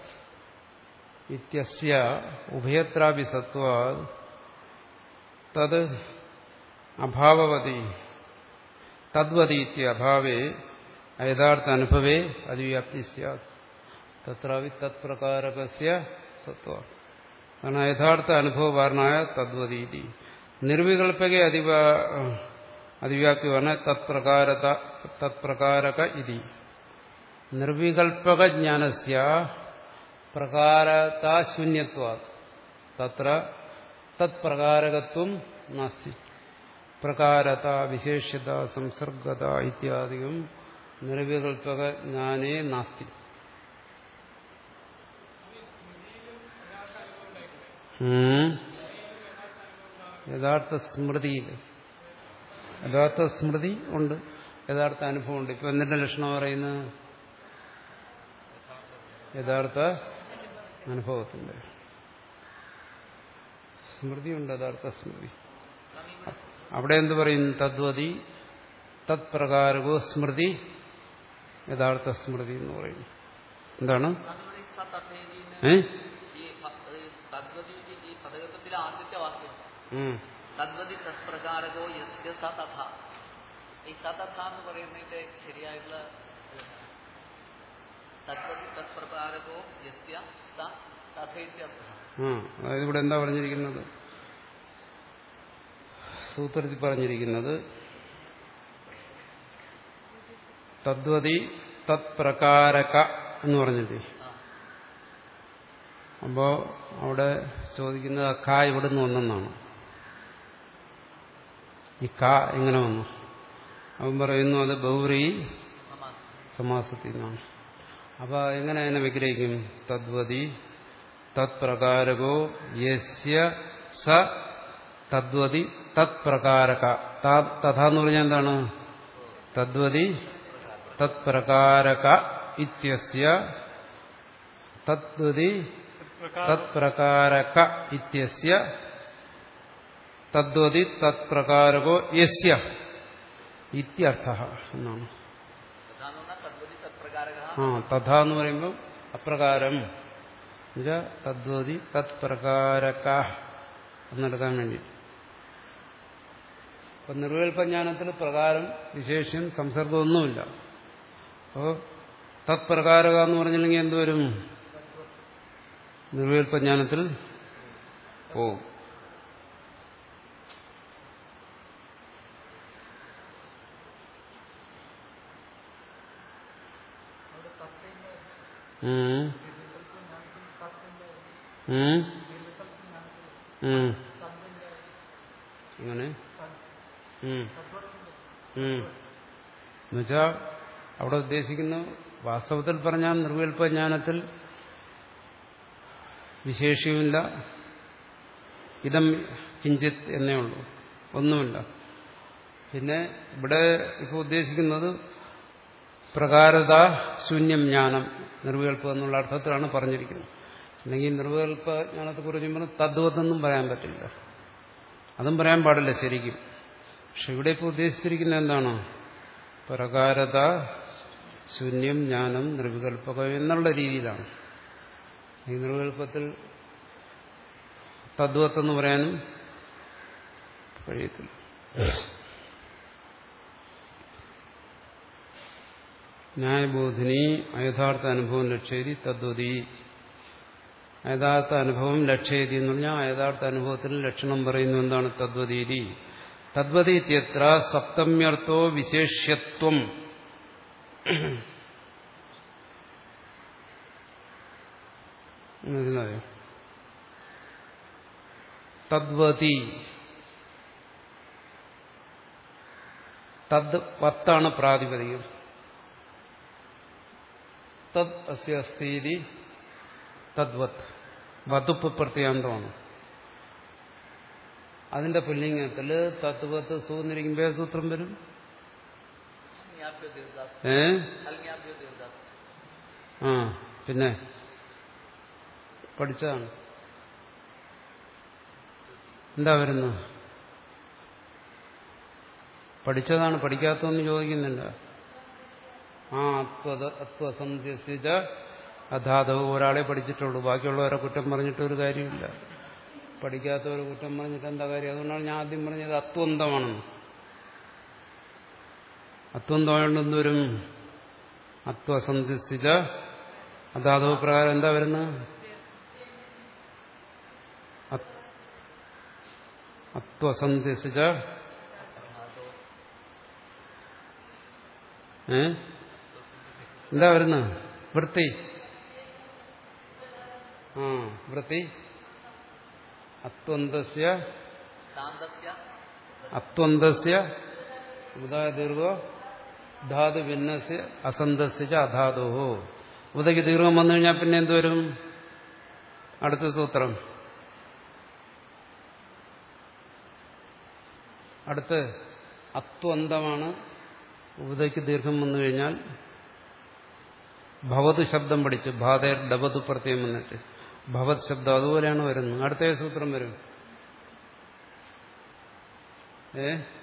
ഇത്യസ്യ ഉഭയത്രാപി സത്വാദ് തത് അഭാവവതി തദ്വതി ഇത്യഭാവേ യഥാർത്ഥ അനുഭവേ അതിവ്യാപ്തി സ്യാത്. തത്രാവി തത്പ്രകാരകസ്യ സത്വ. കാരണം യഥാർത്ഥ അനുഭവവാർണായ തദ്വതീതി. നിർവികൽപകെ അതിവ അതിവ്യാപ്തി പറഞ്ഞ തത്പ്രകാരത തത്പ്രകാരക ഇതി. നിർവികൽപക ജ്ഞാനസ്യ പ്രകാരതാശൂന്യത്വാ തത്ര തത്പ്രകാരകത്വം നാസ്തി. പ്രകാരത വിശേഷ്യത സംസർഗത ഇത്യാദിയും നിർവികൽപക ജ്ഞാനേ നാസ്തി. യഥാർത്ഥ സ്മൃതിയിൽ യഥാർത്ഥ സ്മൃതി ഉണ്ട്, യഥാർത്ഥ അനുഭവമുണ്ട്. ഇപ്പൊ എന്തിന്റെ ലക്ഷണം പറയുന്നത്? യഥാർത്ഥ അനുഭവത്തിന്റെ സ്മൃതിയുണ്ട്, യഥാർത്ഥ സ്മൃതി. അവിടെ എന്ത് പറയും? തദ്വതി തത്പ്രകാരകോ സ്മൃതി യഥാർത്ഥ സ്മൃതി എന്ന് പറയും. എന്താണ്? ഏ ആദ്യത്തെ വാക്യം തദ്വതി തത്പ്രകാരകോ യസ്യ സ തഥ. ഈ സതഥ എന്ന് പറയുന്നതിന്റെ ശരിയായിട്ടുള്ള തദ്വതി തത്പ്രകാരകോ യസ്യ സ തഥൈത്യർത്ഥ. അതായത് ഇവിടെ എന്താ പറഞ്ഞിരിക്കുന്നത്? സൂത്രത്തിൽ പറഞ്ഞിരിക്കുന്നത് തദ്വതി തത്പ്രകാരക എന്ന് പറഞ്ഞില്ലേ. അപ്പോ അവിടെ ചോദിക്കുന്നത് ആ ക ഇവിടുന്ന് വന്നെന്നാണ്. ഈ ക എങ്ങനെ വന്നു? അവൻ പറയുന്നു അത് ബഹുവ്രീ സമാസത്തിൽ നിന്നാണ്. അപ്പൊ എങ്ങനെ അതിനെ വിഗ്രഹിക്കും? തദ്വതി തത്പ്രകാരകോ യസ്യ സ തദ്വതി തത്പ്രകാരക. തഥാ എന്ന് പറഞ്ഞാൽ എന്താണ്? തദ്വതി തത്പ്രകാരക ഇത്യസ്യ തദ്വതി തത്പ്രകാരക ഇത്യസ്യ തദ്വതി തത്പ്രകാരകോ യസ്യ ഇത്യർത്ഥഃ എന്നാണ്. ആ തഥാ എന്ന് പറയുമ്പോൾ അപ്രകാരം തദ്വതി തത്പ്രകാരക എന്നെടുക്കാൻ വേണ്ടി അപ്പൊ നിർവികൽപ്പജ്ഞാനത്തിൽ പ്രകാരം വിശേഷ്യം സംസർഗമൊന്നുമില്ല. അപ്പോൾ തത്പ്രകാരക എന്ന് പറഞ്ഞില്ലെങ്കിൽ എന്തുവരും? നിർവികൽപ്പജ്ഞാനത്തിൽ പോവും. അങ്ങനെ എന്നുവെച്ചാ അവിടെ ഉദ്ദേശിക്കുന്നു, വാസ്തവത്തിൽ പറഞ്ഞാൽ നിർവികൽപ്പജ്ഞാനത്തിൽ വിശേഷ്യമില്ല, ഇതം കിഞ്ചിത് എന്നേ ഉള്ളൂ, ഒന്നുമില്ല. പിന്നെ ഇവിടെ ഇപ്പോൾ ഉദ്ദേശിക്കുന്നത് പ്രകാരത ശൂന്യം ജ്ഞാനം, നിർവികൽപ്പം എന്നുള്ള അർത്ഥത്തിലാണ് പറഞ്ഞിരിക്കുന്നത്. അല്ലെങ്കിൽ നിർവികൽപ്പ ജ്ഞാനത്തെക്കുറിച്ച് പറഞ്ഞാൽ തദ്വത്തൊന്നും പറയാൻ പറ്റില്ല, അതും പറയാൻ പാടില്ല ശരിക്കും. പക്ഷെ ഇവിടെ ഇപ്പോൾ ഉദ്ദേശിച്ചിരിക്കുന്നത് എന്താണ്? പ്രകാരത ശൂന്യം ജ്ഞാനം നിർവികൽപ്പകം എന്നുള്ള രീതിയിലാണ്. ഈ നിർവികൽപ്പത്തിൽ തദ്വത്തെന്ന് പറയാനും കഴിയത്തില്ല. ന്യായബോധിനി അയഥാർത്ഥ അനുഭവം ലക്ഷ്യേതി തദ്വതി. അയഥാർത്ഥ അനുഭവം ലക്ഷ്യേതി എന്ന് പറഞ്ഞാൽ അയഥാർത്ഥ അനുഭവത്തിന് ലക്ഷണം പറയുന്നു. എന്താണ് തദ്വതീതി? തദ്വതി ഇത്യത്ര സപ്തമ്യർത്ഥോ വിശേഷ്യത്വം. മനസ്സിലായോ? തദ്വതി തദ് വത്താണ് പ്രാതിപതികം. തദ് അസ്യ അസ്തീതി തദ്വത് വതുപ്പ് പ്രത്യാന്തമാണ്. അതിന്റെ പുല്ലിംഗത്തിൽ തത്വത്ത് സൂന്നിരിക്കുമ്പോ സൂത്രം വരും. ഏ ആ പിന്നെ പഠിച്ചതാണ്. എന്താ വരുന്നു? പഠിച്ചതാണ്, പഠിക്കാത്തതെന്ന് ചോദിക്കുന്നില്ല. ആ അത്വത അത്വസന്ധ്യസിച്ച അധാതവ് ഒരാളെ പഠിച്ചിട്ടുള്ളൂ, ബാക്കിയുള്ളവരെ കുറ്റം പറഞ്ഞിട്ട് ഒരു കാര്യമില്ല. പഠിക്കാത്തവരെ കുറ്റം പറഞ്ഞിട്ട് എന്താ കാര്യം? അതുകൊണ്ടാണ് ഞാൻ ആദ്യം പറഞ്ഞത് അത്വന്തമാണെന്ന്. അത്വന്തമായോണ്ട് എന്തുവരും? അത്വസന്ധ്യസിച്ച അധാതവ് പ്രകാരം എന്താ വരുന്നത്? അത്വസന്ധ്യസിച്ച ഏ എന്താ വരുന്നത്? വൃത്തി. ആ വൃത്തി അത്വന്തസ്യ അത്വന്തസ്യ ഉദാ ദീർഘോ ധാതു ഭിന്നസ്യ അസന്തസ്യ അധാതോഹോ. ഉദയ്ക്ക് ദീർഘം വന്നു കഴിഞ്ഞാൽ പിന്നെ എന്തുവരും? അടുത്ത സൂത്രം. അടുത്ത് അത്വന്തമാണ്. ഉദയ്ക്ക് ദീർഘം വന്നു കഴിഞ്ഞാൽ ഭവത് ശബ്ദം പഠിച്ചു. ഭാതേർ ഡബതു പ്രത്യം വന്നിട്ട് ഭവത് ശബ്ദം അതുപോലെയാണ് വരുന്നത്. അടുത്ത സൂത്രം വരും. ഏ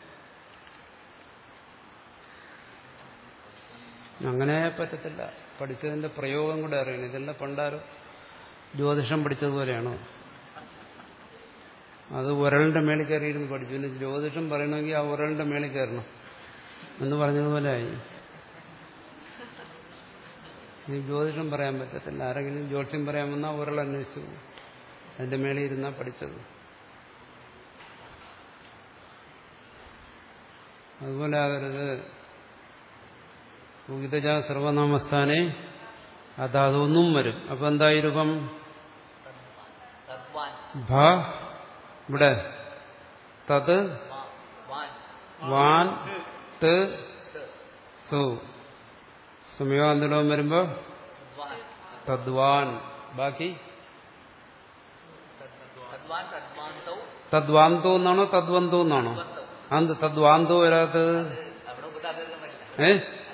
അങ്ങനെ പറ്റത്തില്ല. പഠിച്ചതിന്റെ പ്രയോഗം കൂടെ അറിയണം. ഇതെല്ലാം പണ്ടാരോ ജ്യോതിഷം പഠിച്ചതുപോലെയാണോ? അത് ഉരളിന്റെ മേളിൽ കയറിയിരുന്ന് പഠിച്ചു. പിന്നെ ജ്യോതിഷം പറയണമെങ്കിൽ ആ ഉരളിന്റെ മേളിൽ കയറണം എന്ന് പറഞ്ഞതുപോലെ ആയി. ഈ ജ്യോതിഷം പറയാൻ പറ്റത്തില്ല. ആരെങ്കിലും ജ്യോത്സ്യം പറയാൻ വന്നാൽ ഉരൾ അന്വേഷിച്ചു അതിന്റെ മേളിൽ ഇരുന്നാ പഠിച്ചത്. അതുപോലെ ആകരുത്. ഉഗിതജ സർവനാമസ്ഥാനെ അതാതൊന്നും വരും. അപ്പൊ എന്തായി രൂപം? ഭ ഇവിടെ തത് വാൻ ത് സു. സമയാന്തരവും വരുമ്പോ തദ്വാൻ. ബാക്കി തദ്വാന്തോ എന്നാണോ തദ്വന്തോ എന്നാണോ? അത് തദ്വാന്തോ വരാത്തത് ഏ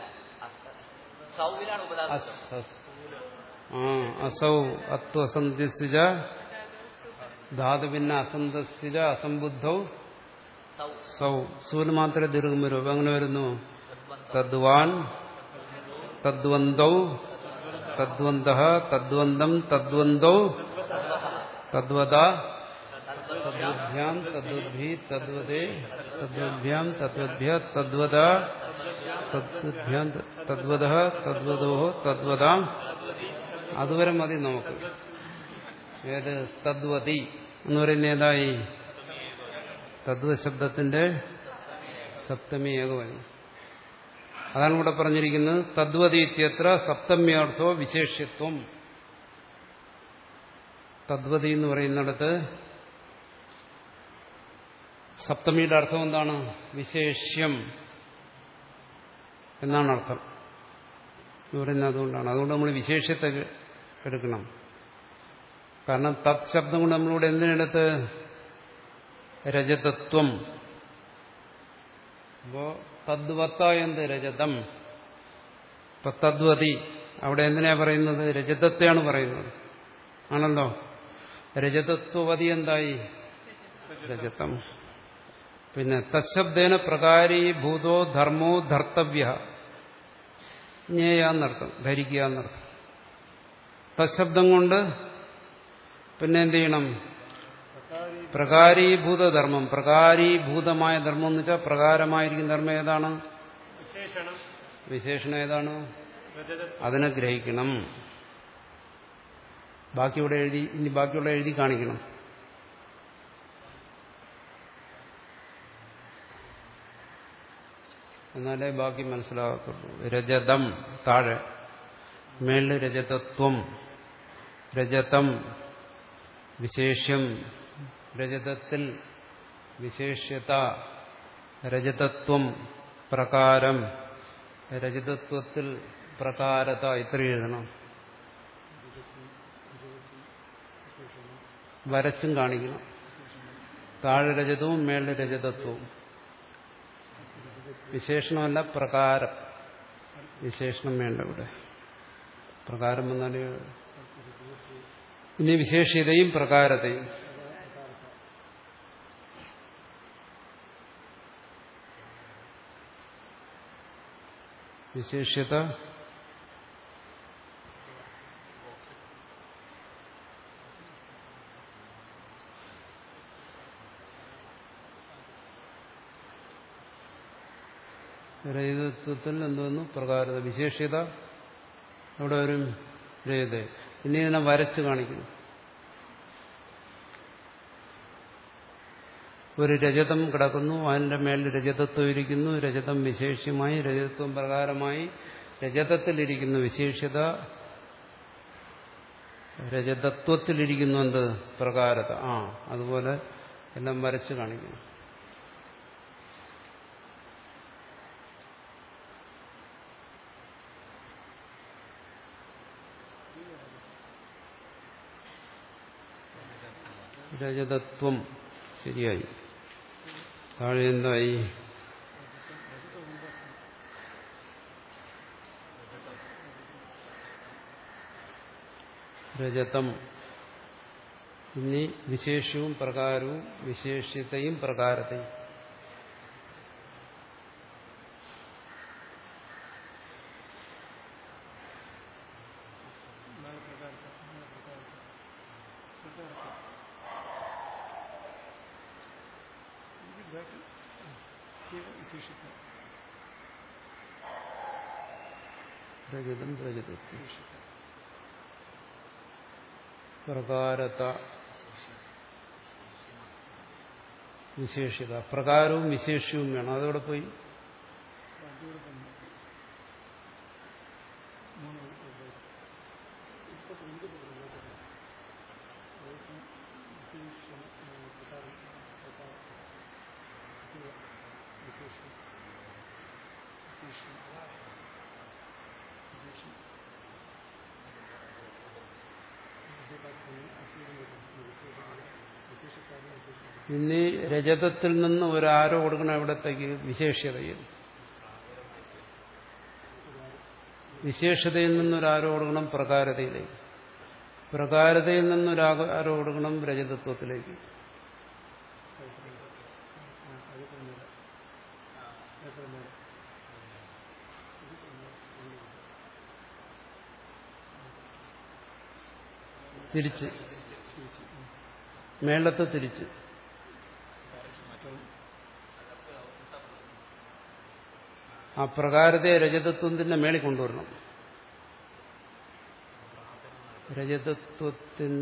അസൗ അത്വസന്ധ്യസിജ ധാതു പിന്നെ അസന്ധ്യസിജ അസംബുദ്ധൗ സൗ. സൂന് മാത്രമേ ദീർഘം വരൂ. അപ്പൊ അങ്ങനെ വരുന്നു തദ്വാൻ തദ്വന്തൗ തദ്വന്തഃ തദ്വന്തം തദ്വന്തൗ തദ്വത തദ്വദ്ഭ്യാം തദ്വദ്ഭി തദ്വദേ തദ്വദ്ഭ്യാം തദ്വദ്ഭ്യ തദ്വദ തദ്വദ്ഭ്യാം തദ്വദ തദ്വദോ തദ്വദാം. അതുവരെ മതി നമുക്ക്. ഏത് തദ്വതി എന്ന് പറയുന്ന ഏതായി? തദ്വ ശബ്ദത്തിന്റെ സപ്തമി ഏകവചനം. അതാണ് ഇവിടെ പറഞ്ഞിരിക്കുന്നത്. തദ്വതി ഇത്യത്ര സപ്തമ്യർത്ഥോ വിശേഷ്യത്വം. തദ്വതി എന്ന് പറയുന്നിടത്ത് സപ്തമിയുടെ അർത്ഥം എന്താണ്? വിശേഷ്യം എന്നാണ് അർത്ഥം എന്ന് പറയുന്നത്. അതുകൊണ്ടാണ് അതുകൊണ്ട് നമ്മൾ വിശേഷ്യത്തെ എടുക്കണം. കാരണം തത് ശബ്ദം കൊണ്ട് നമ്മളിവിടെ എന്തിനെടുത്ത്? രജതത്വം. അപ്പോ തദ്വത്തായ എന്ത്? രജതം. ഇപ്പൊ തദ്വതി അവിടെ എന്തിനാ പറയുന്നത്? രജതത്തെയാണ് പറയുന്നത്. ആണല്ലോ. രജതത്വവതി എന്തായി? രജതം. പിന്നെ തശബ്ദേന പ്രകാരീഭൂതോ ധർമ്മോ ധർത്തവ്യ. ജ്ഞേയാന്നർത്ഥം, ധരിക്കുക എന്നർത്ഥം. തശബ്ദം കൊണ്ട് പിന്നെ എന്ത് ചെയ്യണം? പ്രകാരീഭൂത ധർമ്മം. പ്രകാരീഭൂതമായ ധർമ്മം എന്ന് വെച്ചാൽ പ്രകാരമായിരിക്കുന്ന ധർമ്മം ഏതാണ്? വിശേഷണം ഏതാണ്? അതിനെ ഗ്രഹിക്കണം. ബാക്കിയുടെ എഴുതി ഇനി ബാക്കിയുള്ള എഴുതി കാണിക്കണം. എന്നാലേ ബാക്കി മനസ്സിലാകത്തുള്ളൂ. രജതം താഴെ, മേളിൽ രജതത്വം, രജതം വിശേഷ്യം, രജതത്തിൽ വിശേഷ്യത, രജതത്വം പ്രകാരം, രജതത്വത്തിൽ പ്രകാരത. ഇത്ര എഴുതണം. വരച്ചും കാണിക്കണം. താഴെ രജതവും മേളിൽ രജതത്വവും. വിശേഷണമല്ല, പ്രകാരം. വിശേഷണം വേണ്ട ഇവിടെ. പ്രകാരം വന്നാൽ ഇനി വിശേഷ്യതയും പ്രകാരതയും. വിശേഷ്യത രഹിതത്വത്തിൽ എന്തോന്നു? പ്രകാരത. വിശേഷ്യത അവിടെ വരും രഹിത. ഇനി ഇതിനെ വരച്ച് കാണിക്കുന്നു. ഒരു രജതം കിടക്കുന്നു, അതിന്റെ മേലിൽ രജതത്വം ഇരിക്കുന്നു. രജതം വിശേഷ്യമായി, രജതത്വം പ്രകാരമായി, രജതത്തിലിരിക്കുന്നു വിശേഷ്യത, രജതത്വത്തിലിരിക്കുന്നു എന്ത്? പ്രകാരത. ആ അതുപോലെ എല്ലാം വരച്ച് കാണിക്കുന്നു. രജതത്വം ശരിയായി. താഴെ എന്തായി? രജതം. ഇനി വിശേഷ്യവും പ്രകാരവും, വിശേഷ്യതയും പ്രകാരതയും. രജതം രജതത്വം പ്രകാരത വിശേഷ്യത. പ്രകാരവും വിശേഷ്യവും വേണം. അതോടെ പോയി ഇനി രജതത്തിൽ നിന്ന് ഒരു ആരോ കൊടുക്കണം എവിടത്തേക്ക്? വിശേഷ്യതയിൽ. വിശേഷതയിൽ നിന്നൊരാരോ കൊടുക്കണം പ്രകാരതയിലേക്ക്. പ്രകാരതയിൽ നിന്നൊരാരോ കൊടുക്കണം രജതത്വത്തിലേക്ക്. തിരിച്ച് മേളത്തെ തിരിച്ച് ആ പ്രകാരത്തെ രജതത്വത്തിന്റെ മേളിൽ കൊണ്ടുവരണം. രജതത്വത്തിൻ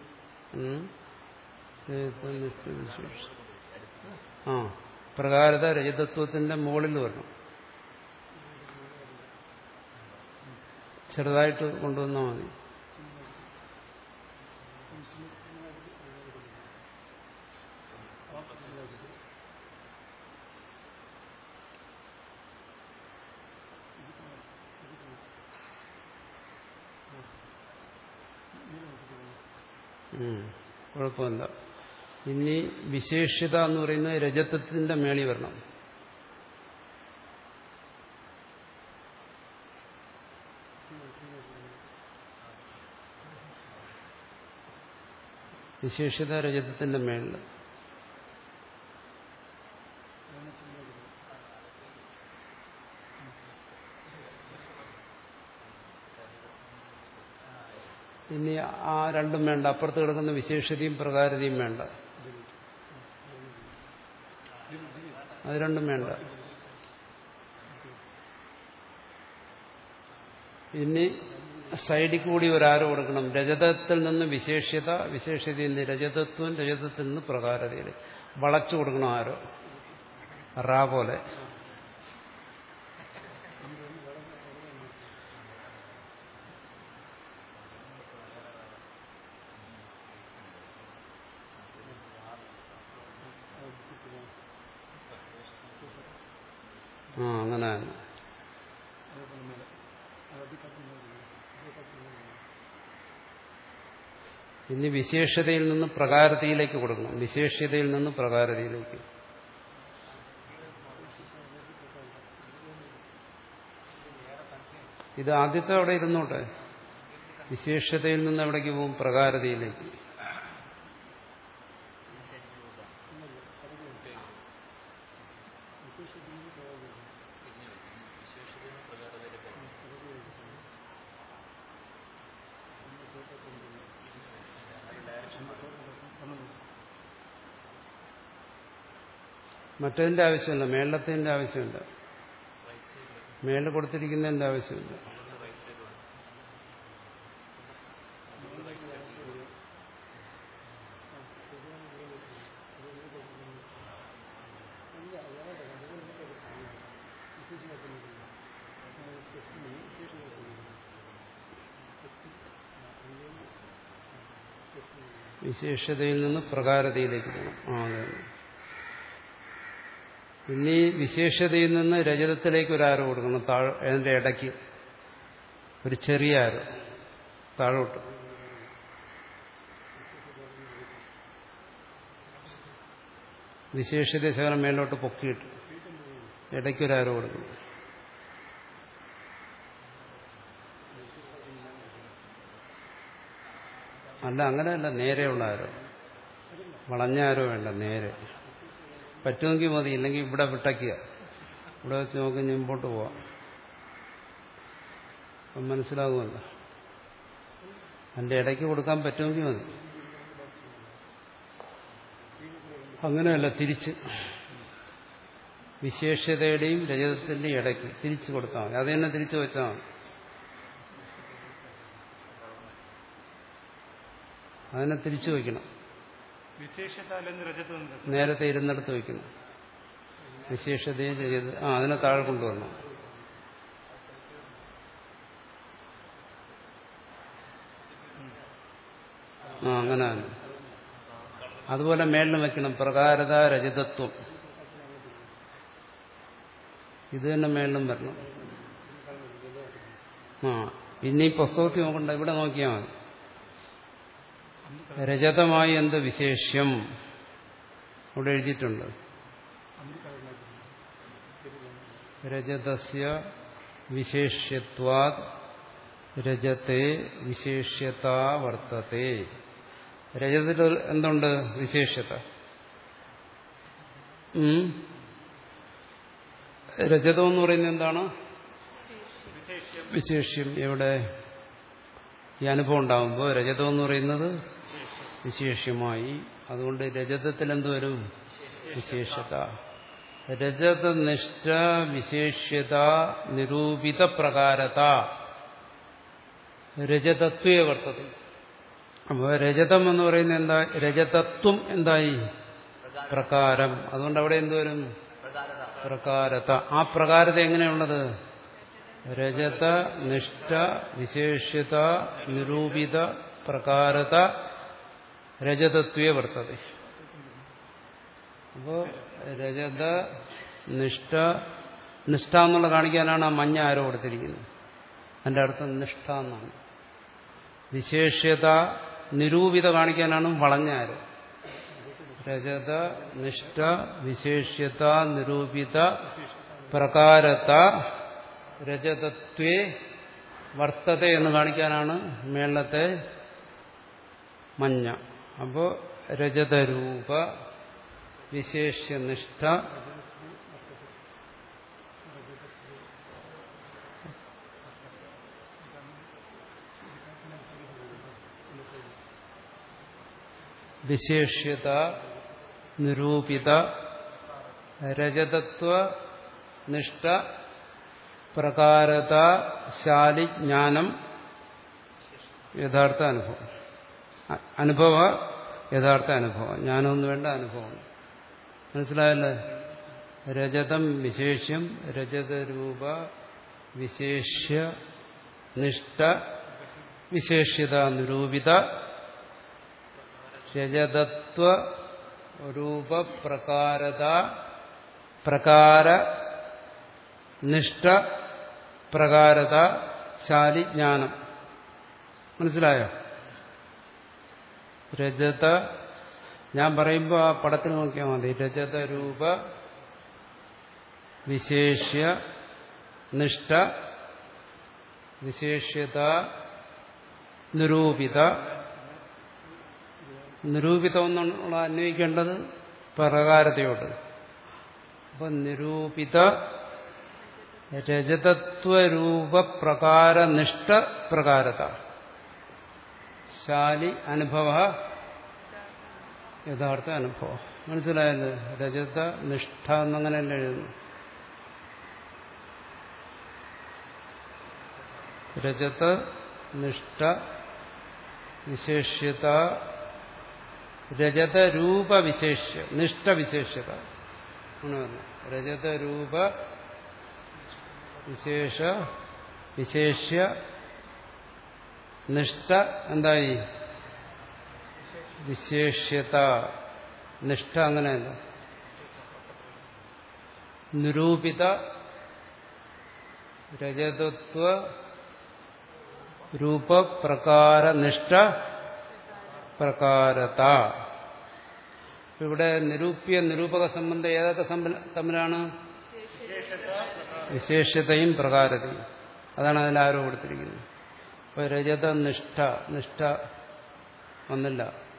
ആ പ്രകാരത രജതത്വത്തിന്റെ മുകളിൽ വരണം. ചെറുതായിട്ട് കൊണ്ടുവന്നാൽ മതി. കുഴപ്പമില്ല. ഇനി വിശേഷ്യത എന്ന് പറയുന്നത് രജതത്തിന്റെ മേളിൽ വരണം. വിശേഷ്യത രജതത്തിന്റെ മേളിൽ. ഇനി ആ രണ്ടും വേണ്ട. അപ്പുറത്ത് കിടക്കുന്ന വിശേഷതയും പ്രകാരതയും വേണ്ട. അത് രണ്ടും വേണ്ട. ഇനി സൈഡിൽ കൂടി ഒരാരോ കൊടുക്കണം. രജതത്തിൽ നിന്ന് വിശേഷ്യത, വിശേഷ്യതയിൽ നിന്ന് രജതത്വം, രജതത്തിൽ നിന്ന് പ്രകാരതയിൽ വളച്ചു കൊടുക്കണം ആരോ. റാ പോലെ. ആ അങ്ങനെ ഇനി വിശേഷതയിൽ നിന്ന് പ്രകാരതയിലേക്ക് കൊടുക്കണം. വിശേഷ്യതയിൽ നിന്ന് പ്രകാരതയിലേക്ക്. ഇത് ആദ്യത്തെ അവിടെ ഇരുന്നോട്ടെ. വിശേഷതയിൽ നിന്ന് എവിടേക്ക് പോകും? പ്രകാരതയിലേക്ക്. മറ്റതിന്റെ ആവശ്യമില്ല. മേളത്തിന്റെ ആവശ്യമില്ല. മേളിൽ കൊടുത്തിരിക്കുന്നതിന്റെ ആവശ്യമില്ല. വിശേഷതയിൽ നിന്ന് പ്രകാരതയിലേക്ക് പോകണം. ആ അതെ. ഇനി വിശേഷതയിൽ നിന്ന് രജതത്തിലേക്ക് ഒരു ആരോ കൊടുക്കണം. താഴെ അതിന്റെ ഇടയ്ക്ക് ഒരു ചെറിയ ആരോ താഴോട്ട്. വിശേഷത ശകലം മേലോട്ട് പൊക്കിയിട്ട് ഇടയ്ക്കൊരു ആരോ കൊടുക്കണം. അല്ല, അങ്ങനെയല്ല. നേരെയുള്ള ആരോ. വളഞ്ഞ ആരോ വേണ്ട. നേരെ പറ്റുമെങ്കിൽ മതി. ഇല്ലെങ്കിൽ ഇവിടെ വിട്ടയ്ക്കുക. ഇവിടെ വെച്ച് നോക്കി മുമ്പോട്ട് പോവാം. അപ്പം മനസ്സിലാകുമല്ലോ. അതിൻ്റെ ഇടയ്ക്ക് കൊടുക്കാൻ പറ്റുമെങ്കിൽ മതി. അങ്ങനെയല്ല, തിരിച്ച് വിശേഷതയുടെയും രജതത്തിന്റെയും ഇടയ്ക്ക് തിരിച്ചു കൊടുത്താൽ മതി. അത് തന്നെ തിരിച്ചു വെച്ചാൽ മതി. അതിനെ തിരിച്ചു വയ്ക്കണം. നേരത്തെ ഇരുന്നിടത്ത് വയ്ക്കണം. വിശേഷതയും രജത ആ അതിനെ താഴെ കൊണ്ടുവരണം. ആ അങ്ങനെ അതുപോലെ മേളിലും വയ്ക്കണം. പ്രകാരത രജതത്വം ഇത് തന്നെ മേളിലും വരണം. ആ പിന്നെ ഈ പുസ്തകത്തിൽ നോക്കണ്ട, ഇവിടെ നോക്കിയാൽ മതി. രജതമായി എന്ത് വിശേഷ്യം ഇവിടെ എഴുതിയിട്ടുണ്ട്. രജതസ്യ വിശേഷ്യത്വാത് രജത്തെ വിശേഷ്യത വർത്തത്തെ. രജതത്തിൽ എന്തുണ്ട്? വിശേഷ്യത. രജതം എന്ന് പറയുന്നത് എന്താണ്? വിശേഷ്യം. എവിടെ ഈ അനുഭവം ഉണ്ടാകുമ്പോൾ രജതം എന്ന് പറയുന്നത് വിശേഷ്യമായി. അതുകൊണ്ട് രജതത്തിൽ എന്ത് വരും? വിശേഷത. രജതനിഷ്ഠ വിശേഷ്യത നിരൂപിത പ്രകാരത രജതത്വേ വർത്തത. അപ്പോൾ രജതം എന്ന് പറയുന്നത് എന്താ? രജതത്വം എന്തായി? പ്രകാരം. അതുകൊണ്ട് അവിടെ എന്തുവരും? പ്രകാരത. ആ പ്രകാരത എങ്ങനെയുള്ളത്? രജത നിഷ്ഠ വിശേഷ്യത നിരൂപിത പ്രകാരത രജതത്വേ വർത്തത. അപ്പോ രജത നിഷ്ഠ നിഷ്ഠ എന്നുള്ള കാണിക്കാനാണ് ആ മഞ്ഞ ആരോ കൊടുത്തിരിക്കുന്നത്. അതിന്റെ അർത്ഥം നിഷ്ഠ എന്നാണ്. വിശേഷ്യത നിരൂപിത കാണിക്കാനാണ് വളഞ്ഞ ആരോ. രജത നിഷ്ഠ വിശേഷ്യത നിരൂപിത പ്രകാരത രജതത്വേ വർത്തത എന്ന് കാണിക്കാനാണ് മേളത്തെ മഞ്ഞ. അപ്പോ രജതരൂപ വിശേഷ്യനിഷ്ഠ വിശേഷ്യത നിരൂപിത രജതത്വ നിഷ്ഠ പ്രകാരത ശാലി ജ്ഞാനം യഥാർത്ഥ അനുഭവം. അനുഭവ യഥാർത്ഥ അനുഭവം. ജ്ഞാനമൊന്നും വേണ്ട, അനുഭവം. മനസ്സിലായല്ലേ? രജതം വിശേഷ്യം രജതരൂപ വിശേഷ്യ നിഷ്ഠ വിശേഷ്യത നിരൂപിത രജതത്വ രൂപപ്രകാരത പ്രകാര നിഷ്ഠ പ്രകാരത ശാലി ജ്ഞാനം. മനസ്സിലായോ? രജത ഞാൻ പറയുമ്പോൾ ആ പടത്തിൽ നോക്കിയാൽ മതി. രജത രൂപ വിശേഷ്യ നിഷ്ഠ വിശേഷ്യത നിരൂപിത. നിരൂപിതം എന്നുള്ള അന്വയിക്കേണ്ടത് പ്രകാരതയോട്. അപ്പൊ നിരൂപിത രജതത്വരൂപപ്രകാര നിഷ്ഠ പ്രകാരത ശാലി അനുഭവ യഥാർത്ഥ അനുഭവം. മനസ്സിലായത്? രജത നിഷ്ഠ എന്നങ്ങനെയല്ല എഴുതുന്നു. രജത നിഷ്ഠ വിശേഷ്യത രജതരൂപ വിശേഷ്യ നിഷ്ഠ വിശേഷ്യത. രജതരൂപ വിശേഷ വിശേഷ്യ നിഷ്ഠ എന്തായി? വിശേഷ്യത നിഷ്ഠ അങ്ങനെയല്ല. നിരൂപിത രജതത്വ രൂപപ്രകാര നിഷ്ഠ പ്രകാരത. ഇവിടെ നിരൂപ്യ നിരൂപക സംബന്ധം ഏതൊക്കെ തമ്മിലാണ്? വിശേഷ്യതയും പ്രകാരതയും. അതാണ് അതിൽ ആരോ കൊടുത്തിരിക്കുന്നത്. അപ്പൊ രജത നിഷ്ഠ നിഷ്ഠ വന്നില്ല.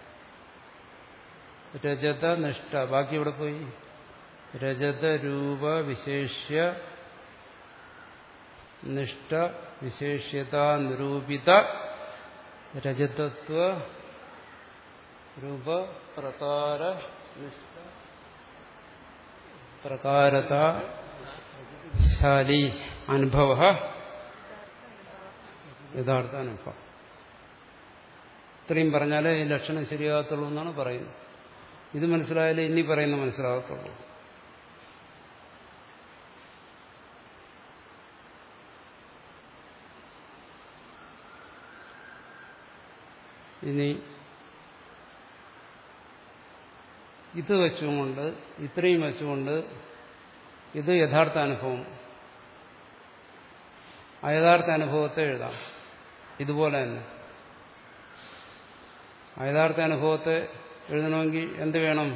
രജത നിഷ്ഠ ബാക്കി ഇവിടെ പോയി. രജത രൂപ വിശേഷ്യ നിഷ്ഠ വിശേഷ്യത നിരൂപിത രജതത്വ രൂപ പ്രകാര നിഷ്ഠ പ്രകാരത ശാലി അനുഭവ യഥാർത്ഥ അനുഭവം. ഇത്രയും പറഞ്ഞാലേ ഈ ലക്ഷണം ശരിയാകത്തുള്ളൂ എന്നാണ് പറയുന്നത്. ഇത് മനസ്സിലായാലേ ഇനി പറയുന്ന മനസ്സിലാകത്തുള്ളൂ. ഇനി ഇത് വെച്ചുകൊണ്ട് ഇത്രയും വെച്ചുകൊണ്ട് ഇത് യഥാർത്ഥ അനുഭവം, അയഥാർത്ഥ അനുഭവത്തെ എഴുതാം. ഇതുപോലെ തന്നെ അയഥാർത്ഥ അനുഭവത്തെ എഴുതണമെങ്കിൽ എന്ത് വേണം?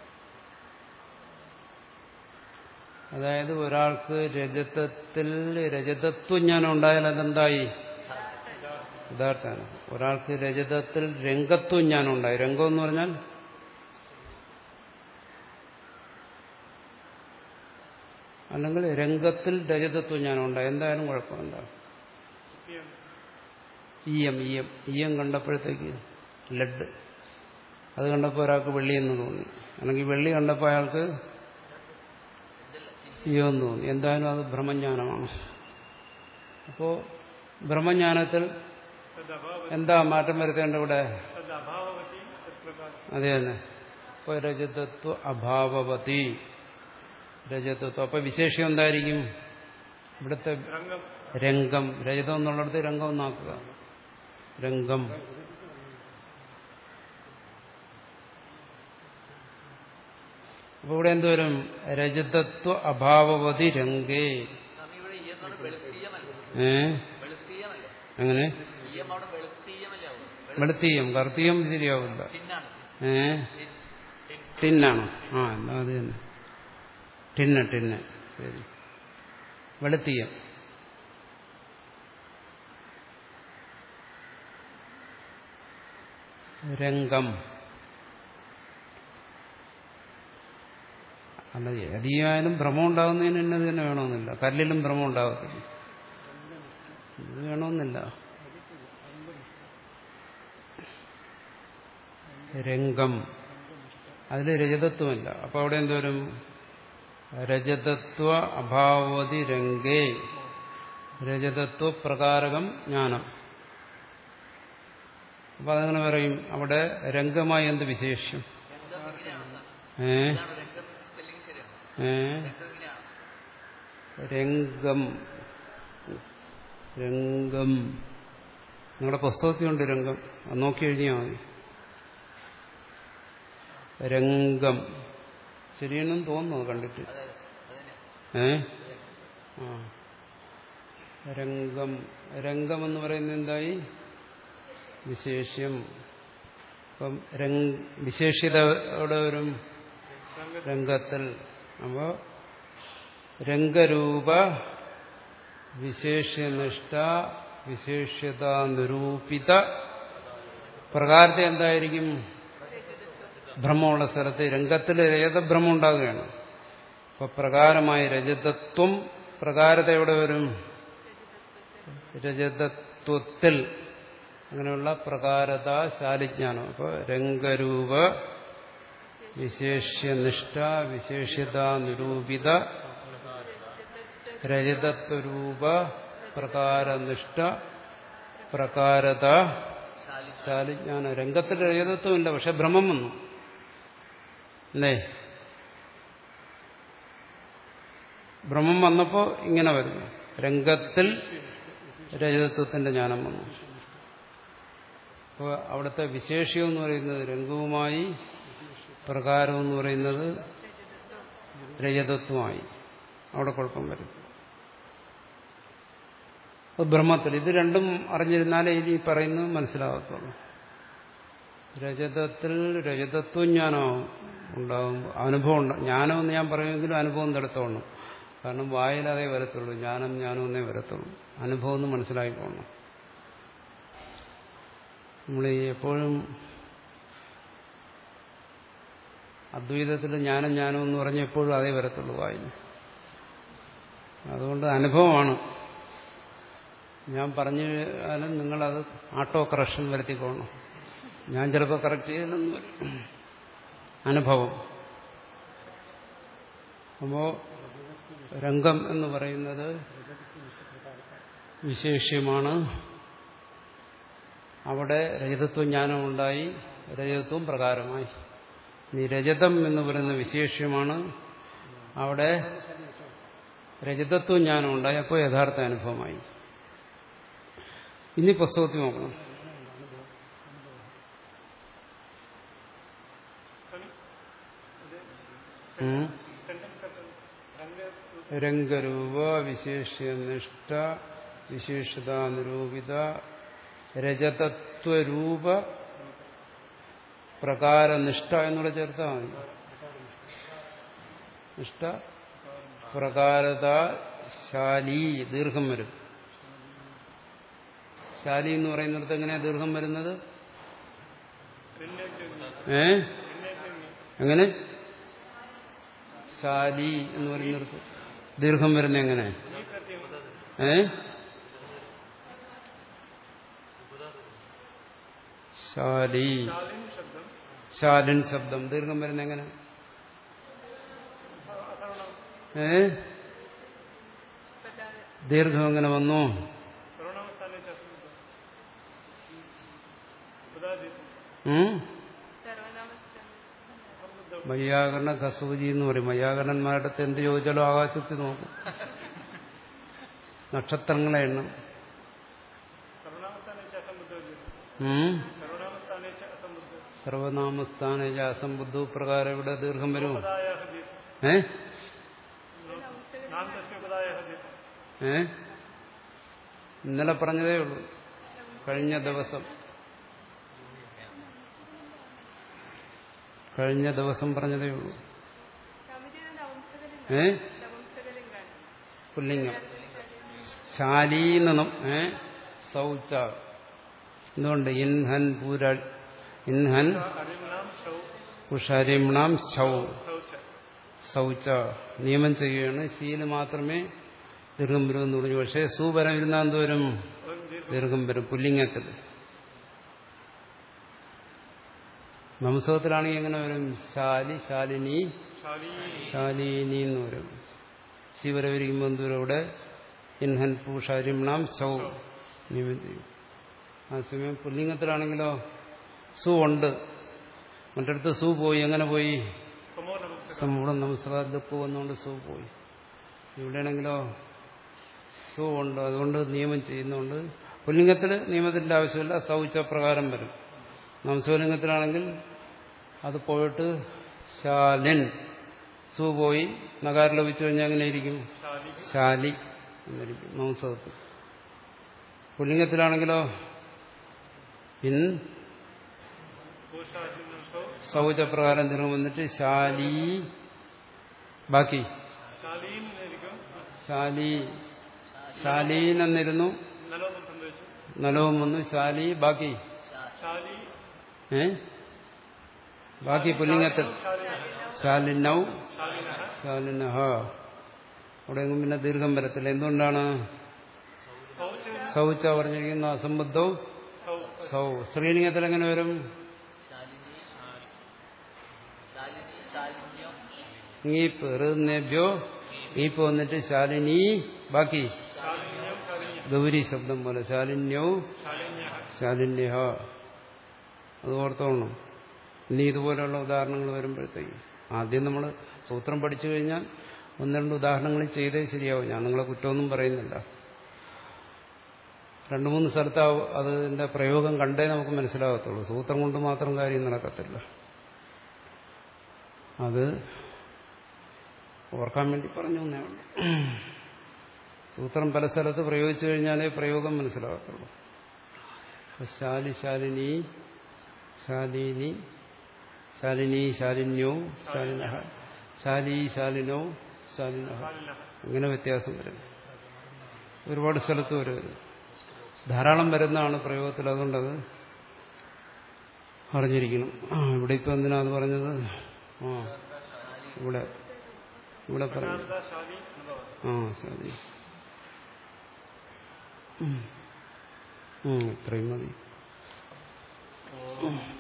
അതായത് ഒരാൾക്ക് രജതത്തിൽ രജതത്വജ്ഞാനം ഉണ്ടായാൽ അതെന്തായി? യഥാർത്ഥ അനുഭവം. ഒരാൾക്ക് രജതത്തിൽ രംഗത്വജ്ഞാനം ഉണ്ടായി. രംഗം എന്ന് പറഞ്ഞാൽ അല്ലെങ്കിൽ രംഗത്തിൽ രജതത്വജ്ഞാനം ഉണ്ടായി. എന്തായാലും കുഴപ്പമില്ല. ഈയം ഈയം ഈയം കണ്ടപ്പോഴത്തേക്ക് ലഡ് അത് കണ്ടപ്പോൾ ഒരാൾക്ക് വെള്ളിയെന്ന് തോന്നി. അല്ലെങ്കിൽ വെള്ളി കണ്ടപ്പോൾ അയാൾക്ക് ഇയോന്ന് തോന്നി. എന്തായാലും അത് ബ്രഹ്മജ്ഞാനമാണ്. അപ്പോ ബ്രഹ്മജ്ഞാനത്തിൽ എന്താ മാറ്റം വരുത്തേണ്ട ഇവിടെ? അതെ തന്നെ. ഇപ്പൊ രജതത്വ അഭാവവതി രജതത്വം. അപ്പൊ വിശേഷം എന്തായിരിക്കും? ഇവിടുത്തെ രംഗം. രജതം എന്നുള്ളിടത്ത് രംഗം എന്നാക്കുക. രംഗം. അപ്പൊ ഇവിടെ എന്തുവരും? രജതത്വ അഭാവവതി രംഗേ. ഏ എങ്ങനെ? വെളുത്തീയം. കറുത്തീയം ശരിയാവില്ല. ഏ ടിന്നാണോ? ആ എന്നാ അത് തന്നെ. ടിന്ന് ടിന്ന് ശരി. വെളുത്തീയം. രംഗം. അല്ല, ഏതിയായാലും ഭ്രമം ഉണ്ടാകുന്നതിന് എന്നത് തന്നെ വേണമെന്നില്ല. കല്ലിലും ഭ്രമം ഉണ്ടാകത്തില്ല. ഇത് വേണമെന്നില്ല. രംഗം. അതിൽ രജതത്വമില്ല. അപ്പൊ അവിടെ എന്തോരും? രജതത്വ അഭാവതി രംഗേ രജതത്വ പ്രകാരകം ജ്ഞാനം. അപ്പൊ അതങ്ങനെ പറയും. അവിടെ രംഗമായി എന്ത് വിശേഷ്യം? ഏ ഏ രംഗം. രംഗം നിങ്ങളുടെ പുസ്തകത്തിലുണ്ട് രംഗം. അത് നോക്കി എഴുതിയാൽ മതി. രംഗം ശരിയെന്നും തോന്നുന്നു കണ്ടിട്ട്. ഏ ആ രംഗം. രംഗം എന്ന് പറയുന്നത് എന്തായി? വിശേഷ്യം. അപ്പം വിശേഷ്യതയുടെ ഒരു രംഗത്തിൽ. അപ്പോ രംഗരൂപ വിശേഷ്യനിഷ്ഠ വിശേഷ്യത നിരൂപിത പ്രകാരത്തെ എന്തായിരിക്കും? ഭ്രമമുള്ള സ്ഥലത്ത് രംഗത്തിൽ രജതഭ്രമം ഉണ്ടാകുകയാണ്. അപ്പൊ പ്രകാരമായ രജതത്വം പ്രകാരത എവിടെ വരും? രജതത്വത്തിൽ. അങ്ങനെയുള്ള പ്രകാരത ശാലിജ്ഞാനം. അപ്പൊ രംഗരൂപ വിശേഷ്യനിഷ്ഠ വിശേഷ്യത നിരൂപിത രജതത്വരൂപ പ്രകാരനിഷ്ഠ പ്രകാരത ശാലിജ്ഞാനം. രംഗത്തിൽ രജതത്വമില്ല, പക്ഷെ ഭ്രമം വന്നു അല്ലേ? ഭ്രമം വന്നപ്പോ ഇങ്ങനെ വരുന്നു. രംഗത്തിൽ രജതത്വത്തിന്റെ ജ്ഞാനം വന്നു. അപ്പോൾ അവിടുത്തെ വിശേഷ്യം എന്ന് പറയുന്നത് രംഗവുമായി, പ്രകാരം എന്ന് പറയുന്നത് രജതത്വമായി. അവിടെ കുഴപ്പം വരും. ബ്രഹ്മത്തിൽ ഇത് രണ്ടും അറിഞ്ഞിരുന്നാലേ ഇനി പറയുന്നത് മനസ്സിലാകത്തുള്ളൂ. രജതത്തിൽ രജതത്വജ്ഞാനം ഉണ്ടാകും. അനുഭവം ഉണ്ട്. ജ്ഞാനമെന്ന് ഞാൻ പറയുമെങ്കിലും അനുഭവം തടുത്തോണം. കാരണം വായിൽ അതേ വരത്തുള്ളൂ. ജ്ഞാനം ജ്ഞാനം എന്നേ വരത്തുള്ളൂ. അനുഭവം ഒന്ന് മനസ്സിലാക്കിക്കോണം. നമ്മൾ എപ്പോഴും അദ്വൈതത്തിൽ ജ്ഞാനം ജ്ഞാനം എന്ന് പറഞ്ഞ് എപ്പോഴും അതേ വരത്തുള്ളൂ വായിൽ. അതുകൊണ്ട് അനുഭവമാണ്. ഞാൻ പറഞ്ഞാലും നിങ്ങളത് ആട്ടോ കറക്ഷൻ വരുത്തിക്കോണം. ഞാൻ ചിലപ്പോൾ കറക്റ്റ് ചെയ്തെന്ന് വരും. അനുഭവം. അപ്പോ രംഗം എന്ന് പറയുന്നത് വിശേഷ്യമാണ്. അവിടെ രജതത്വജ്ഞാനം ഉണ്ടായി, രജതത്വം പ്രകാരമായി. ഇനി രജതം എന്ന് പറയുന്ന വിശേഷ്യമാണ്. അവിടെ രജതത്വജ്ഞാനം ഉണ്ടായി, അപ്പോൾ യഥാർത്ഥ അനുഭവമായി. ഇനി പുസ്തകത്തിൽ നോക്കണം. രംഗരൂപ വിശേഷ്യനിഷ്ഠ വിശേഷത നിരൂപിത രജതത്വരൂപ പ്രകാരനിഷ്ഠ എന്നുള്ള ചേർത്താൽ മതി. നിഷ്ഠ പ്രകാരത ശാലി. ദീർഘം വരും. ശാലി എന്ന് പറയുന്നിടത്ത് എങ്ങനെയാ ദീർഘം വരുന്നത്? ഏ എങ്ങനെ? ശാലി എന്ന് പറയുന്നിടത്ത് ദീർഘം വരുന്ന എങ്ങനെ? ഏ ശാലി. ശാലിൻ ശബ്ദം ദീർഘം വരുന്ന എങ്ങനെ? ഏ ദീർഘം എങ്ങനെ വന്നു? വൈയാകരണ കസൂചി എന്ന് പറയും. വൈയാകരണന്മാരുടെ അടുത്ത് എന്ത് ചോദിച്ചാലും ആകാശത്തിൽ നോക്കും, നക്ഷത്രങ്ങളെ എണ്ണം. സർവനാമസ്ഥാന അസംബുദ്ധ പ്രകാരം ഇവിടെ ദീർഘം വരുമോ? ഏ ഏ ഇന്നലെ പറഞ്ഞതേ ഉള്ളൂ, കഴിഞ്ഞ ദിവസം കഴിഞ്ഞ ദിവസം പറഞ്ഞതേ ഉള്ളൂ. ഏ പുല്ലിംഗം ശാലീനം. ഏ സൗച്ച എന്തുകൊണ്ട്? ഇൻഹൻ പൂര ഇൻഹൻ ഉഷരിമ്ണം ശൗ സൗച്ച നിയമം ചെയ്യുകയാണ്. ശീല് മാത്രമേ ദീർഘം വരും എന്ന് പറഞ്ഞു. പക്ഷേ സൂപരം ഇരുന്നാൽ എന്തോരും ദീർഘം വരും പുല്ലിംഗത്തിൽ. നംസകത്തിലാണെങ്കിൽ എങ്ങനെ വരും? ശാലി ശാലിനി ശാലിനി എന്ന് വരും. ശിവരവിരിക്കുമ്പോൾ എന്തോരും ഇവിടെ ഇൻഹൻ പൂഷാരിമ്ണം ശൗ നിയമം ചെയ്യും. ആ സമയം പുല്ലിംഗത്തിലാണെങ്കിലോ സു ഉണ്ട്, മറ്റടുത്ത് സു പോയി. എങ്ങനെ പോയി? സമൂഹം നമസ്കാരപ്പൂ വന്നുകൊണ്ട് സു പോയി. ഇവിടെയാണെങ്കിലോ സു ഉണ്ട്, അതുകൊണ്ട് നിയമം ചെയ്യുന്നുണ്ട്. പുല്ലിംഗത്തിൽ നിയമത്തിന്റെ ആവശ്യമില്ല, സൗച്ച പ്രകാരം വരും. നംസലിംഗത്തിലാണെങ്കിൽ അത് പോയിട്ട് ശാലിൻ സു പോയി നഗാരം ലഭിച്ചു കഴിഞ്ഞാൽ എങ്ങനെ ഇരിക്കും? ശാലി എന്നിരിക്കും നംസകത്തിൽ. പുല്ലിംഗത്തിലാണെങ്കിലോ ഇൻ സൗച പ്രകാരം ദീർഘം വന്നിട്ട് ശാലി. ബാക്കി ശാലി ശാലീൻ എന്നിരുന്നു, നലവും വന്നു ശാലി. ബാക്കി ഏ ബാക്കി പുല്ലിംഗത്തിൽ ശാലിനൗ ശാലിനഹ. അവിടെ എങ്ങും പിന്നെ ദീർഘം വരത്തില്ല. എന്തുകൊണ്ടാണ്? സൗച്ച പറഞ്ഞിരിക്കുന്ന അസംബുദ്ധവും സൗ. സ്ത്രീലിംഗത്തിൽ എങ്ങനെ വരും? ഈപ്പ് ഋന്നേഭ്യോ ഈപ്പ് വന്നിട്ട് ശാലിനി. ബാക്കി ഗൗരി ശബ്ദം പോലെ ശാലിന്യോ ശാലിന്യ. അത് ഓർത്തോണം. ഇനി ഇതുപോലെയുള്ള ഉദാഹരണങ്ങൾ വരുമ്പോഴത്തേക്കും ആദ്യം നമ്മൾ സൂത്രം പഠിച്ചു കഴിഞ്ഞാൽ ഒന്ന് രണ്ട് ഉദാഹരണങ്ങൾ ചെയ്തേ ശരിയാവും. ഞാൻ നിങ്ങളെ കുറ്റമൊന്നും പറയുന്നില്ല. രണ്ടു മൂന്ന് സ്ഥലത്ത് അതിന്റെ പ്രയോഗം കണ്ടേ നമുക്ക് മനസ്സിലാകത്തുള്ളൂ. സൂത്രം കൊണ്ട് മാത്രം കാര്യം നടക്കത്തില്ല. അത് ഓർക്കാൻ വേണ്ടി പറഞ്ഞു എന്നേ ഉള്ളൂ. സൂത്രം പല സ്ഥലത്ത് പ്രയോഗിച്ചു കഴിഞ്ഞാലേ പ്രയോഗം മനസ്സിലാകത്തുള്ളൂ. ശാലി ശാലിനി ശാലിനി ശാലിനി ശാലിന്യോ ശാലിനഹ ശാലി ശാലിനോ ശാലിനഹ. ഇങ്ങനെ വ്യത്യാസം വരും. ഒരുപാട് സ്ഥലത്ത് വരും. ധാരാളം വരുന്നതാണ് പ്രയോഗത്തിൽ. അതുകൊണ്ടത് അറിഞ്ഞിരിക്കണം. ആ ഇവിടെ ഇപ്പം എന്തിനാ അത് പറഞ്ഞത്? ആ ഇവിടെ ഇവിടെ പറഞ്ഞു. ആ ശാലി. ഇത്രയും മതി.